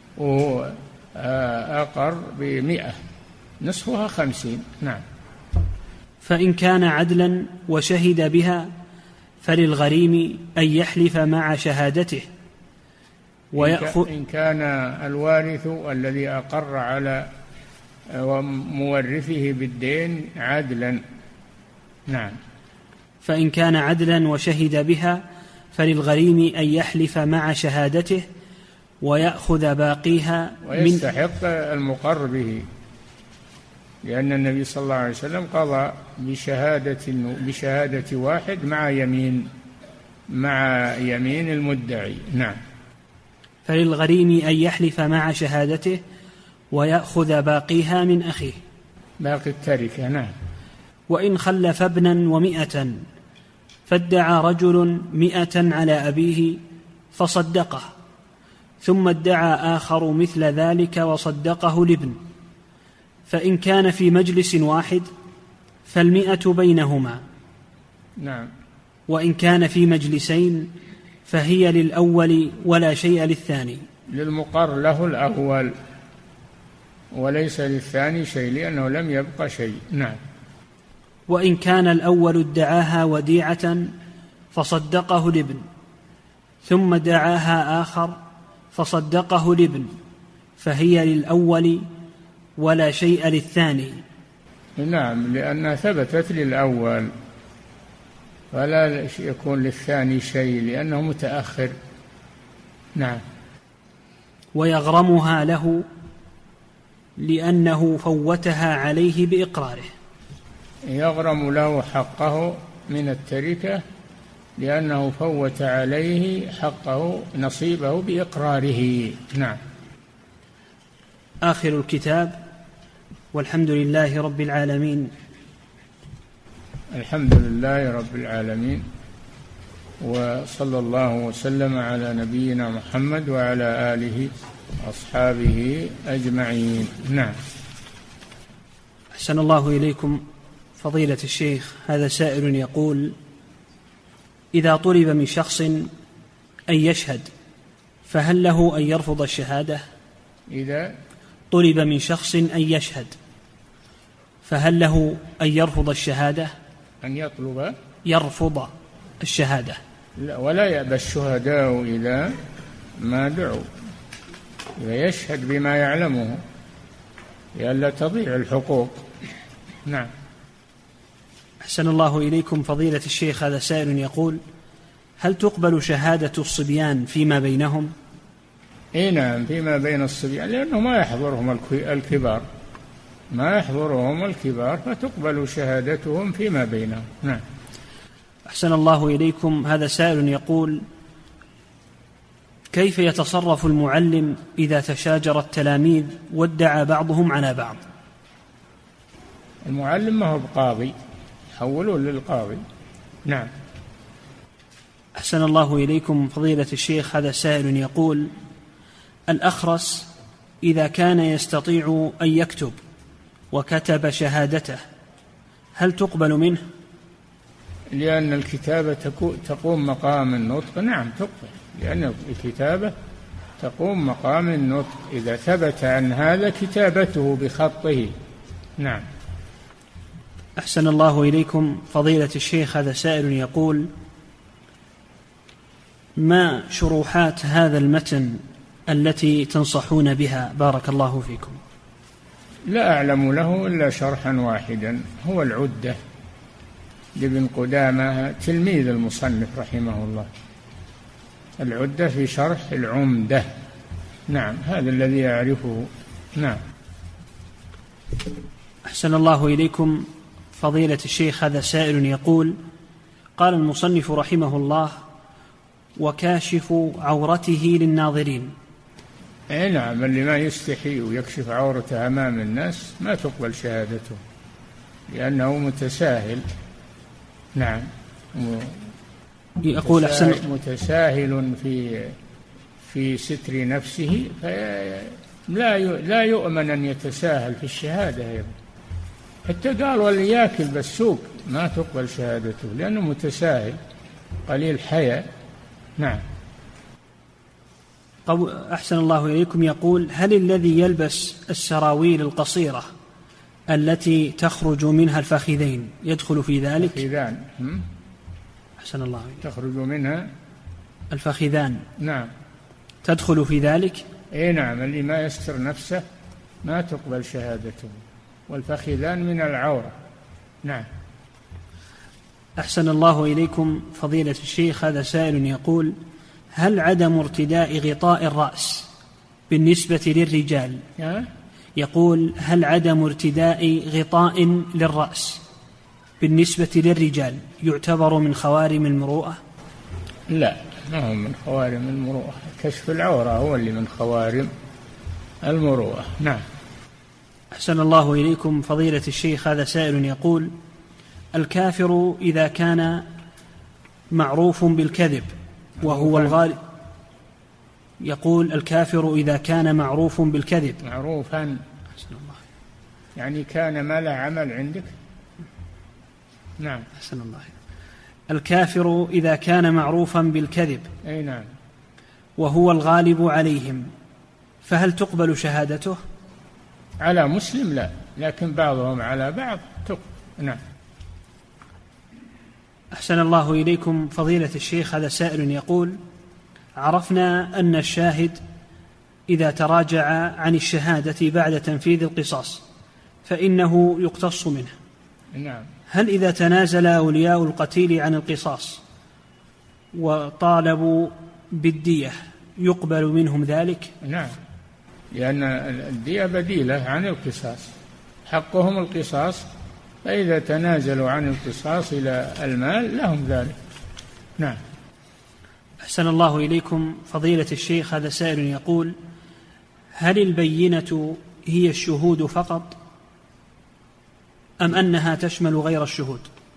وأقر بمئة نصفها خمسين. نعم. فإن كان عدلا وشهد بها فللغريم أن يحلف مع شهادته ويأخذ. إن كان الوارث الذي أقر على مورثه بالدين عدلا. نعم. فإن كان عدلا وشهد بها فللغريم أن يحلف مع شهادته ويأخذ باقيها ويستحق المقر به، لأن النبي صلى الله عليه وسلم قضى بشهادة بشهادة واحد مع يمين مع يمين المدعي. نعم. فللغريم أن يحلف مع شهادته ويأخذ باقيها من أخيه، باقي التركة. نعم. وإن خلف ابنا ومئة فادعى رجل مئة على أبيه فصدقه، ثم ادعى آخر مثل ذلك وصدقه الابن، فإن كان في مجلس واحد فالمئة بينهما. نعم. وإن كان في مجلسين فهي للأول ولا شيء للثاني. للمقر له الأول وليس للثاني شيء، لأنه لم يبقى شيء. نعم. وإن كان الأول ادعاها وديعة فصدقه الابن، ثم دعاها آخر فصدقه الابن، فهي للأول ولا شيء للثاني. نعم، لأنها ثبتت للأول، فلا يكون للثاني شيء لأنه متأخر. نعم. ويغرمها له لأنه فوتها عليه بإقراره. يغرم له حقه من التركة لأنه فوت عليه حقه نصيبه بإقراره. نعم. آخر الكتاب، والحمد لله رب العالمين. الحمد لله رب العالمين، وصلى الله وسلم على نبينا محمد وعلى آله وأصحابه أجمعين. نعم. أحسن الله إليكم فضيلة الشيخ. هذا سائل يقول: إذا طلب من شخص أن يشهد فهل له أن يرفض الشهادة؟ إذا طلب من شخص أن يشهد فهل له أن يرفض الشهادة؟ أن يطلب يرفض الشهادة. لا، ولا يأبى الشهداء إذا ما دعوا، إذا يشهد بما يعلمه لئلا تضيع الحقوق. نعم. أحسن الله إليكم فضيلة الشيخ. هذا سائل يقول: هل تقبل شهادة الصبيان فيما بينهم؟ اي نعم، فيما بين الصبيان، لأنه ما يحضرهم الكبار، ما يحضرهم الكبار، فتقبل شهادتهم فيما بينهم. نعم. أحسن الله إليكم. هذا سائل يقول: كيف يتصرف المعلم إذا تشاجر التلاميذ وادعى بعضهم على بعض؟ المعلم ما هو بقاضي، حولوا للقاضي. نعم. أحسن الله إليكم فضيلة الشيخ. هذا سائل يقول: الأخرس إذا كان يستطيع أن يكتب وكتب شهادته هل تقبل منه؟ لأن الكتابة تقوم مقام النطق. نعم تقبل، لأن الكتابة تقوم مقام النطق إذا ثبت عن هذا كتابته بخطه. نعم. أحسن الله إليكم فضيلة الشيخ. هذا سائل يقول: ما شروحات هذا المتن التي تنصحون بها بارك الله فيكم؟ لا أعلم له إلا شرحا واحدا، هو العدة لابن قدامة تلميذ المصنف رحمه الله، العدة في شرح العمدة. نعم، هذا الذي أعرفه. نعم. أحسن الله إليكم فضيلة الشيخ. هذا سائل يقول: قال المصنف رحمه الله: وكاشف عورته للناظرين. أي نعم، اللي ما يستحي ويكشف عورته أمام الناس ما تقبل شهادته، لأنه متساهل. نعم. يقول أحسن متساهل في في ستر نفسه، فلا لا يؤمن أن يتساهل في الشهادة أيضا. حتى قال: واللي ياكل بالسوق ما تقبل شهادته، لأنه متساهل قليل حياء. نعم. أحسن الله إليكم يقول: هل الذي يلبس السراويل القصيرة التي تخرج منها الفخذين يدخل في ذلك؟ الفخذان. أحسن الله إليكم. تخرج منها الفخذان. نعم. تدخل في ذلك؟ اي نعم، اللي ما يستر نفسه ما تقبل شهادته، والفخذان من العورة. نعم. أحسن الله إليكم فضيلة الشيخ. هذا سائل يقول: هل عدم ارتداء غطاء الرأس بالنسبة للرجال؟ يقول: هل عدم ارتداء غطاء للرأس بالنسبة للرجال يعتبر من خوارم المروءة؟ لا، ما هو من خوارم المروءة، كشف العورة هو اللي من خوارم المروءة. نعم. أحسن الله إليكم فضيلة الشيخ. هذا سائل يقول: الكافر إذا كان معروف بالكذب وهو الغالب. يقول: الكافر إذا كان معروف بالكذب. معروفا يعني كان ما له عمل عندك. نعم. أحسن الله. الكافر إذا كان معروفا بالكذب. أي نعم. وهو الغالب عليهم فهل تقبل شهادته؟ على مسلم لا، لكن بعضهم على بعض تقبل. نعم. أحسن الله إليكم فضيلة الشيخ. هذا سائل يقول: عرفنا أن الشاهد إذا تراجع عن الشهادة بعد تنفيذ القصاص فإنه يقتص منه. نعم. هل إذا تنازل أولياء القتيل عن القصاص وطالبوا بالدية يقبل منهم ذلك؟ نعم، لأن الدية بديلة عن القصاص، حقهم القصاص، فإذا تنازلوا عن القصاص إلى المال لهم ذلك. نعم. أحسن الله إليكم فضيلة الشيخ. هذا سائل يقول: هل البينة هي الشهود فقط أم أنها تشمل غير الشهود؟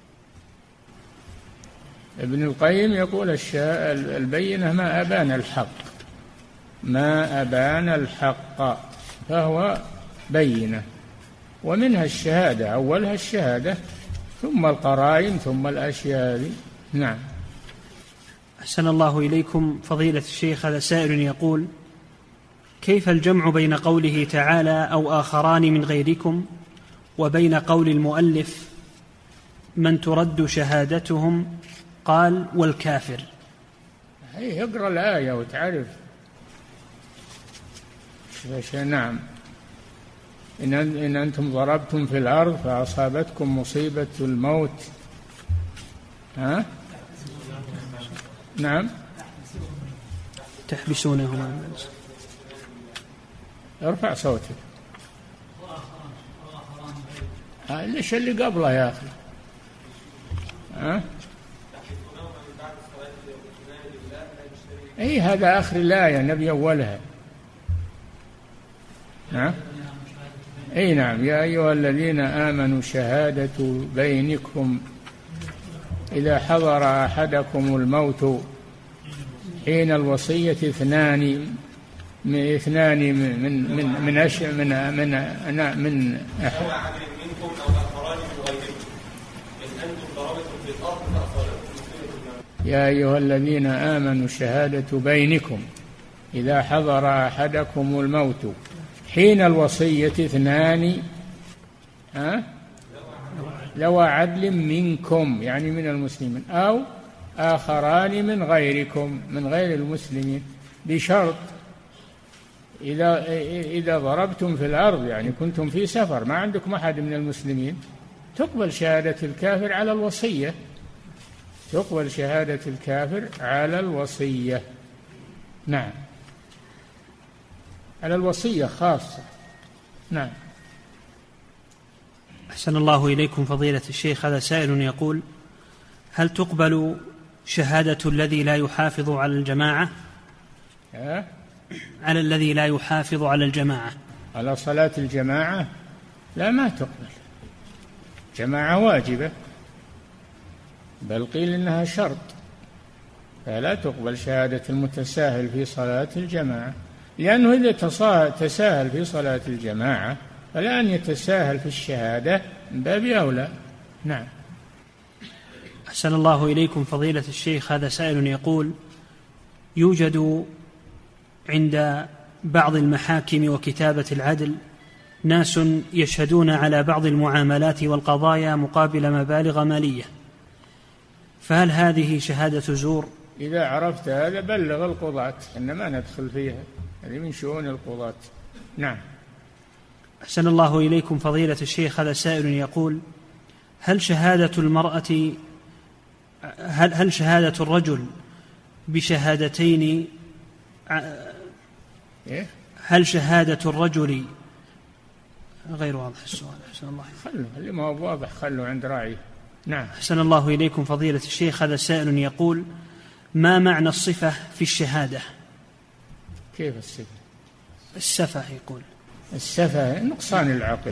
ابن القيم يقول: البينة ما أبان الحق، ما أبان الحق فهو بينة، ومنها الشهادة، أولها الشهادة ثم القرائن ثم الأشياء. نعم. أحسن الله إليكم فضيلة الشيخ. هذا سائل يقول: كيف الجمع بين قوله تعالى أو آخران من غيركم وبين قول المؤلف من ترد شهادتهم قال والكافر؟ هي اقرأ الآية وتعرف. نعم. إن, إن أنتم ضربتم في الأرض فأصابتكم مصيبة الموت ها نعم. تحبسونهم عن المجلس. ارفع صوتك. آه ليش اللي قبله يا أخي؟ ها؟ أي هذا آخر الآية، النبي أولها. نعم. أي نعم. يا أيها الذين آمنوا شهادة بينكم إذا حضر أحدكم الموت حين الوصية اثنان من اثنان من من من من أش من من من, من أح... يا أيها الذين آمنوا شهادة بينكم إذا حضر أحدكم الموت حين الوصية اثنان ها ذوى عدل منكم، يعني من المسلمين، أو آخران من غيركم من غير المسلمين، بشرط إذا إذا ضربتم في الأرض، يعني كنتم في سفر ما عندكم أحد من المسلمين، تقبل شهادة الكافر على الوصية، تقبل شهادة الكافر على الوصية. نعم، على الوصية خاصة. نعم. أحسن الله إليكم فضيلة الشيخ. هذا سائل يقول: هل تقبل شهادة الذي لا يحافظ على الجماعة؟ أه؟ على الذي لا يحافظ على الجماعة، على صلاة الجماعة؟ لا، ما تقبل. جماعة واجبة، بل قيل إنها شرط، فلا تقبل شهادة المتساهل في صلاة الجماعة، لأنه إذا تساهل في صلاة الجماعة فالآن يتساهل في الشهادة من باب أولى. نعم. أحسن الله إليكم فضيلة الشيخ. هذا سائل يقول: يوجد عند بعض المحاكم وكتابة العدل ناس يشهدون على بعض المعاملات والقضايا مقابل مبالغ مالية، فهل هذه شهادة زور؟ إذا عرفت هذا بلغ القضاة، إنما ندخل فيها، هذه من شؤون القضاة. نعم. أحسن الله إليكم فضيلة الشيخ. هذا سائل يقول: هل شهادة المرأة هل, هل شهادة الرجل بشهادتين هل شهادة الرجل غير واضح السؤال؟ أحسن الله. خلوا اللي ما هو واضح خلوا عند راعيه. نعم. أحسن الله إليكم فضيلة الشيخ. هذا سائل يقول: ما معنى الصفة في الشهادة؟ كيف الصفة؟ السفة. يقول السفة نقصان العقل،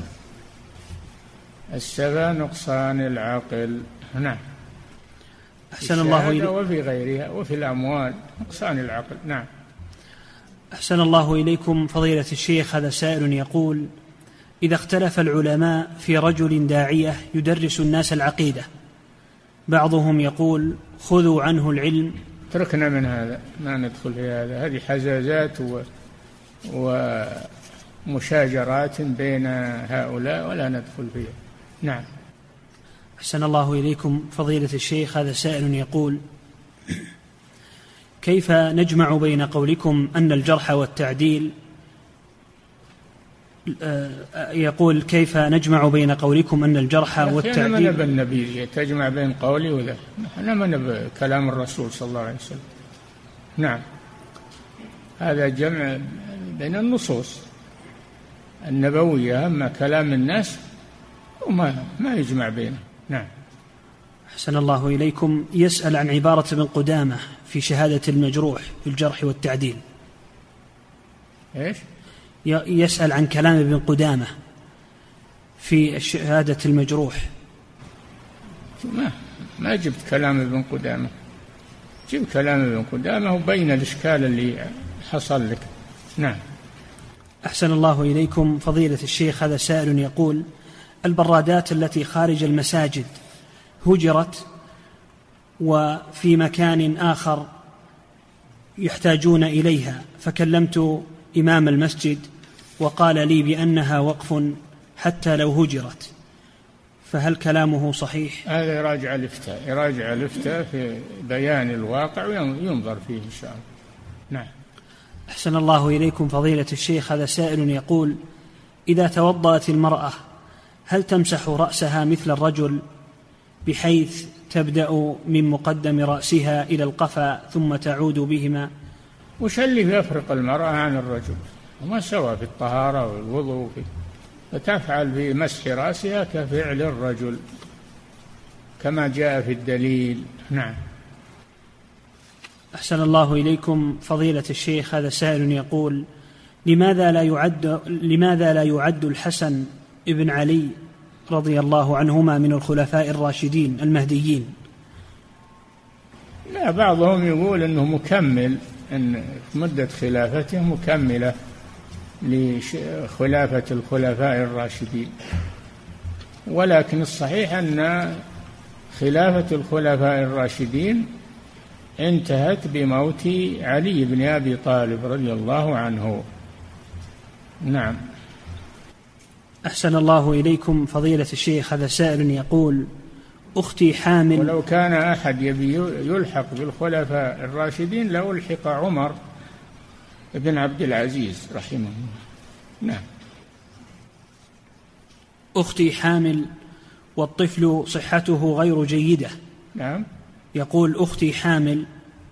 السفة نقصان العقل. نعم. أحسن الله إليكم. وفي غيرها وفي الأموال نقصان العقل. نعم. أحسن الله إليكم فضيلة الشيخ. هذا سائل يقول: إذا اختلف العلماء في رجل داعية يدرس الناس العقيدة، بعضهم يقول خذوا عنه العلم. تركنا من هذا، ما ندخل في هذا، هذه حزازات و ومشاجرات بين هؤلاء ولا ندخل فيها. نعم. أحسن الله إليكم فضيلة الشيخ. هذا سائل يقول: كيف نجمع بين قولكم أن الجرح والتعديل يقول كيف نجمع بين قولكم أن الجرح والتعديل؟ أنا ما نبى النبي تجمع بين قولي وذا، أنا ما نبى كلام الرسول صلى الله عليه وسلم. نعم. هذا جمع بين النصوص النبوية، أما كلام الناس وما ما يجمع بينه. نعم. أحسن الله إليكم. يسأل عن عبارة ابن قدامة في شهادة المجروح بالجرح والتعديل. إيش؟ يسأل عن كلام ابن قدامة في شهادة المجروح. ما ما جبت كلام ابن قدامة، جيب كلام ابن قدامة وبين الإشكال اللي حصل لك. نعم. أحسن الله إليكم فضيلة الشيخ. هذا سائل يقول: البرادات التي خارج المساجد هجرت وفي مكان آخر يحتاجون إليها، فكلمت إمام المسجد وقال لي بأنها وقف حتى لو هجرت، فهل كلامه صحيح؟ هذا يراجع الإفتاء، يراجع الإفتاء في بيان الواقع وينظر فيه إن شاء الله. نعم. أحسن الله إليكم فضيلة الشيخ. هذا سائل يقول: إذا توضأت المرأة هل تمسح رأسها مثل الرجل بحيث تبدأ من مقدم رأسها إلى القفا ثم تعود بهما؟ وش اللي يفرق المرأة عن الرجل؟ وما سوى في الطهارة والوضوء، فتفعل في مسح رأسها كفعل الرجل كما جاء في الدليل. نعم. أحسن الله إليكم فضيلة الشيخ، هذا سائل يقول: لماذا لا يعد لماذا لا يعد الحسن ابن علي رضي الله عنهما من الخلفاء الراشدين المهديين؟ لا، بعضهم يقول أنه مكمل، أن مدة خلافته مكملة لخلافة الخلفاء الراشدين، ولكن الصحيح أن خلافة الخلفاء الراشدين انتهت بموت علي بن أبي طالب رضي الله عنه. نعم. أحسن الله إليكم فضيلة الشيخ، هذا سائل يقول: أختي حامل. ولو كان أحد يبي يلحق بالخلفاء الراشدين لو الحق عمر بن عبد العزيز رحمه الله. نعم. أختي حامل والطفل صحته غير جيدة. نعم. يقول: أختي حامل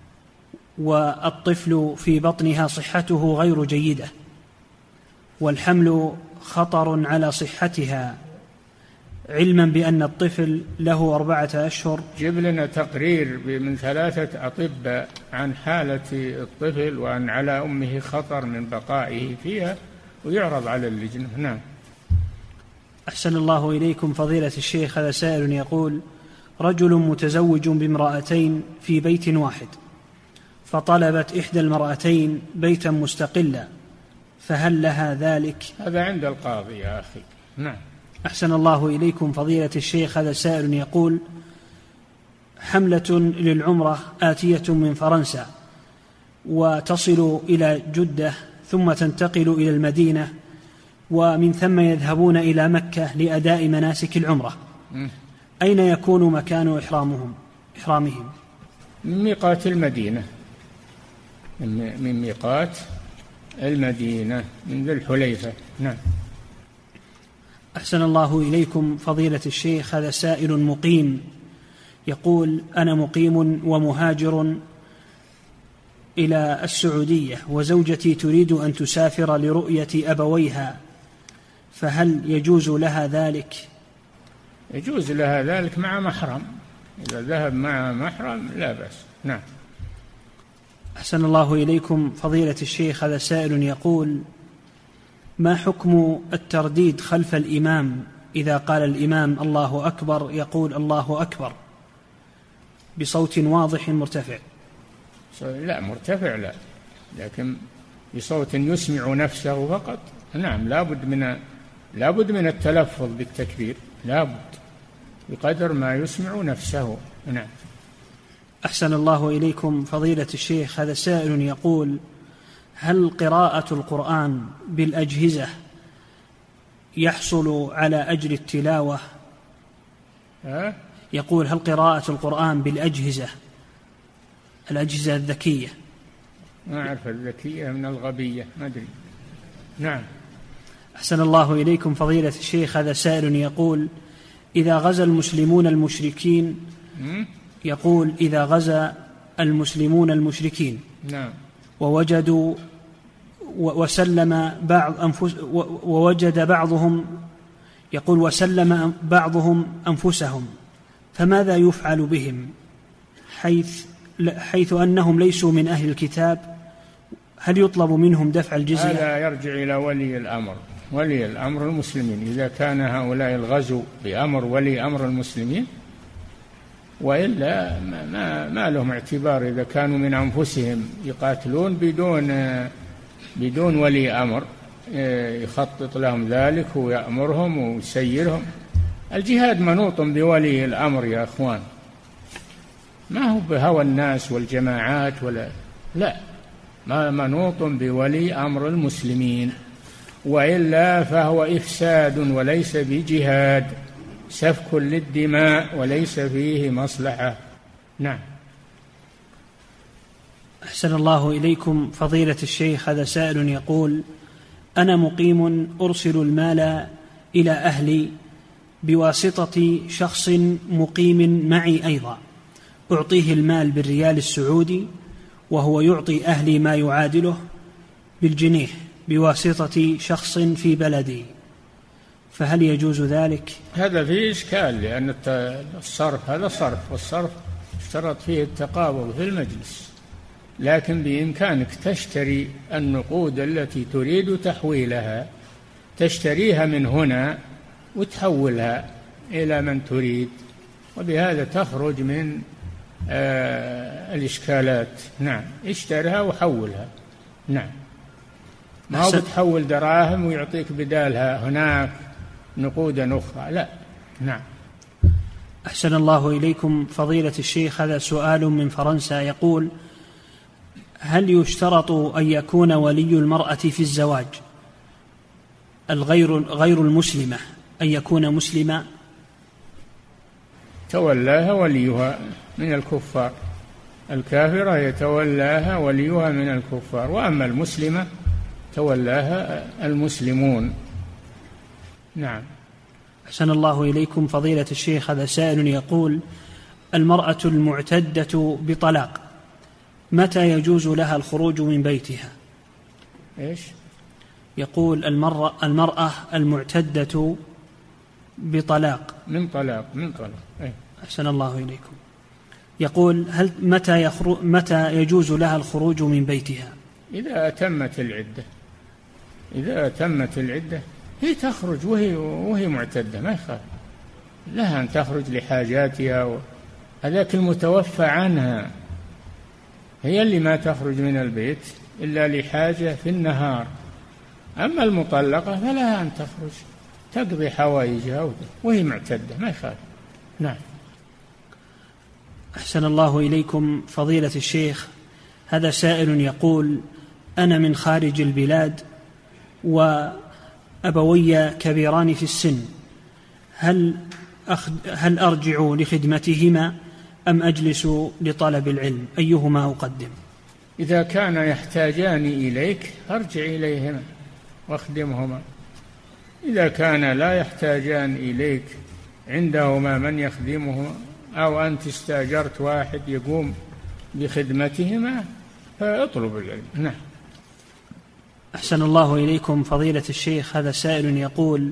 والطفل في بطنها صحته غير جيدة، والحمل خطر على صحتها، علما بأن الطفل له أربعة أشهر. جيب لنا تقرير من ثلاثة أطباء عن حالة الطفل وأن على أمه خطر من بقائه فيها ويعرض على اللجنة. نعم. أحسن الله إليكم فضيلة الشيخ، هذا سائل يقول: رجل متزوج بامرأتين في بيت واحد، فطلبت إحدى المرأتين بيتا مستقلا، فهل لها ذلك؟ هذا عند القاضي يا أخي. نعم. أحسن الله إليكم فضيلة الشيخ، هذا سائل يقول: حملة للعمرة آتية من فرنسا وتصل إلى جدة ثم تنتقل إلى المدينة، ومن ثم يذهبون إلى مكة لأداء مناسك العمرة، أين يكون مكان إحرامهم إحرامهم؟ من ميقات المدينة، من ميقات المدينة من ذي الحليفة. نعم. أحسن الله إليكم فضيلة الشيخ، هذا سائل مقيم يقول: أنا مقيم ومهاجر إلى السعودية، وزوجتي تريد أن تسافر لرؤية أبويها، فهل يجوز لها ذلك؟ يجوز لها ذلك مع محرم، إذا ذهب مع محرم لا بأس. نعم. أحسن الله إليكم فضيلة الشيخ، هذا سائل يقول: ما حكم الترديد خلف الإمام إذا قال الإمام الله أكبر يقول الله أكبر بصوت واضح مرتفع؟ لا، مرتفع لا، لكن بصوت يسمع نفسه فقط. نعم، لابد من لابد من التلفظ بالتكبير، لابد بقدر ما يسمع نفسه. نعم. أحسن الله إليكم فضيلة الشيخ، هذا سائل يقول: هل قراءة القرآن بالأجهزة يحصل على أجر التلاوة؟ ها؟ يقول: هل قراءة القرآن بالأجهزة الأجهزة الذكية؟ ما أعرف الذكية من الغبية، ما أدري. نعم. أحسن الله إليكم فضيلة الشيخ، هذا سائل يقول: إذا غزا المسلمون المشركين يقول إذا غزا المسلمون المشركين نعم. ووجدوا وسلم بعض أنفس ووجد بعضهم يقول وسلم بعضهم أنفسهم، فماذا يفعل بهم حيث حيث أنهم ليسوا من أهل الكتاب؟ هل يطلب منهم دفع الجزية؟ هذا يرجع إلى ولي الأمر، ولي الأمر المسلمين، إذا كان هؤلاء الغزو بأمر ولي أمر المسلمين، وإلا ما, ما لهم اعتبار إذا كانوا من أنفسهم يقاتلون بدون بدون ولي أمر يخطط لهم ذلك ويأمرهم ويسيرهم. الجهاد منوط بولي الأمر يا أخوان، ما هو بهوى الناس والجماعات ولا لا، ما منوط بولي أمر المسلمين، وإلا فهو إفساد وليس بجهاد، سفك للدماء وليس فيه مصلحة. نعم. أحسن الله إليكم فضيلة الشيخ، هذا سائل يقول: أنا مقيم أرسل المال إلى أهلي بواسطة شخص مقيم معي أيضا، أعطيه المال بالريال السعودي وهو يعطي أهلي ما يعادله بالجنيه بواسطة شخص في بلدي، فهل يجوز ذلك؟ هذا فيه إشكال، لأن الصرف هذا صرف، والصرف اشترط فيه التقابض في المجلس، لكن بإمكانك تشتري النقود التي تريد تحويلها، تشتريها من هنا وتحولها إلى من تريد، وبهذا تخرج من آه الإشكالات. نعم، اشترها وحولها. نعم، ما هو بتحول دراهم ويعطيك بدالها هناك نقودا أخرى، لا. نعم. أحسن الله إليكم فضيلة الشيخ، هذا سؤال من فرنسا يقول: هل يشترط أن يكون ولي المرأة في الزواج الغير غير المسلمة أن يكون مسلما؟ تولاها وليها من الكفار، الكافرة يتولاها وليها من الكفار، وأما المسلمة تولاها المسلمون. نعم. أحسن الله إليكم فضيلة الشيخ، هذا سائل يقول: المرأة المعتدة بطلاق متى يجوز لها الخروج من بيتها؟ إيش؟ يقول: المرأة, المرأة المعتدة بطلاق من طلاق من طلاق إيه؟ أحسن الله إليكم. يقول: هل متى يخرج متى يجوز لها الخروج من بيتها؟ إذا أتمت العدة، إذا أتمت العدة هي تخرج وهي وهي معتدة، ما يخاف لها أن تخرج لحاجاتها، هذاك المتوفى عنها هي اللي ما تخرج من البيت إلا لحاجة في النهار، أما المطلقة فلها أن تخرج تقضي حوائجها وهي معتدة، ما يخاف. نعم. أحسن الله إليكم فضيلة الشيخ، هذا سائل يقول: أنا من خارج البلاد وأبوي كبيران في السن، هل أخد هل أرجع لخدمتهما أم أجلس لطلب العلم؟ أيهما أقدم؟ إذا كان يحتاجان إليك فارجع إليهما واخدمهما، إذا كان لا يحتاجان إليك عندهما من يخدمهما أو أنت استأجرت واحد يقوم بخدمتهما فاطلب العلم. نعم. أحسن الله إليكم فضيلة الشيخ، هذا سائل يقول: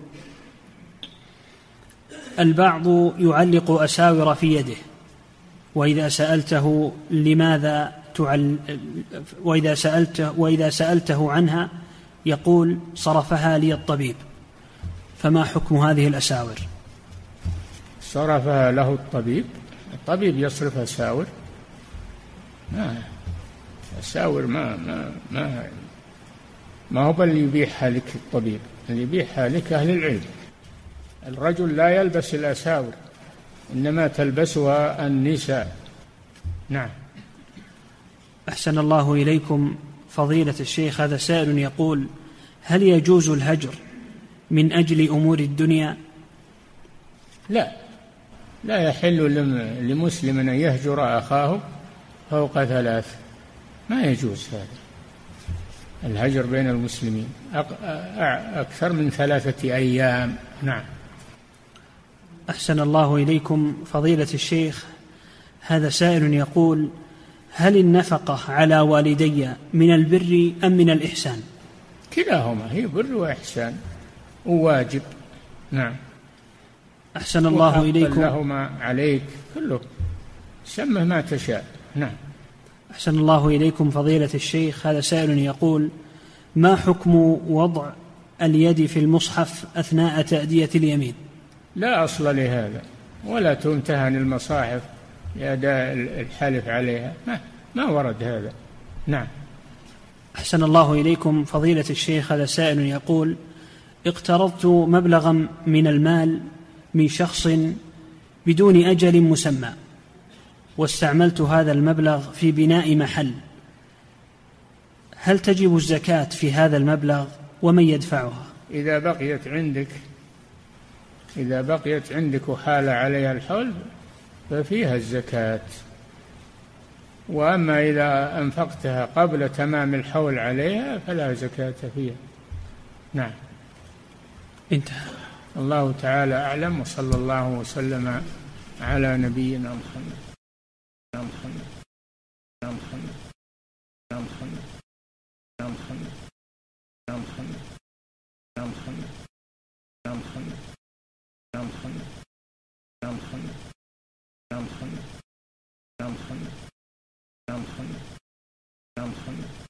البعض يعلق أساور في يده، وإذا سألته لماذا تعل وإذا سألته وإذا سألته عنها يقول: صرفها لي الطبيب، فما حكم هذه الأساور؟ صرفها له الطبيب؟ الطبيب يصرف أساور؟ ما أساور ما ما ما ما هو اللي يبيعها لك الطبيب، اللي يبيعها لك أهل العلم. الرجل لا يلبس الأساور، إنما تلبسها النساء. نعم. أحسن الله إليكم فضيلة الشيخ، هذا سائل يقول: هل يجوز الهجر من أجل أمور الدنيا؟ لا، لا يحل لمسلم أن يهجر أخاه فوق ثلاث، ما يجوز هذا الهجر بين المسلمين أكثر من ثلاثة أيام. نعم. أحسن الله إليكم فضيلة الشيخ، هذا سائل يقول: هل النفقة على والدي من البر أم من الإحسان؟ كلاهما، هي بر وإحسان وواجب. نعم. أحسن الله إليكم. لهما عليك كله، سمه ما تشاء. نعم. أحسن الله إليكم فضيلة الشيخ، هذا سائل يقول: ما حكم وضع اليد في المصحف أثناء تأدية اليمين؟ لا أصل لهذا، ولا تمتهن المصاحف لأداء الحلف عليها، ما, ما ورد هذا. نعم. أحسن الله إليكم فضيلة الشيخ، هذا سائل يقول: اقترضت مبلغا من المال من شخص بدون أجل مسمى، واستعملت هذا المبلغ في بناء محل، هل تجب الزكاة في هذا المبلغ ومن يدفعها؟ إذا بقيت عندك إذا بقيت عندك وحال عليها الحول ففيها الزكاة، وأما إذا أنفقتها قبل تمام الحول عليها فلا زكاة فيها. نعم. انتهى. الله تعالى أعلم، وصلى الله وسلم على نبينا محمد. محمد محمد محمد محمد محمد محمد محمد محمد محمد محمد محمد محمد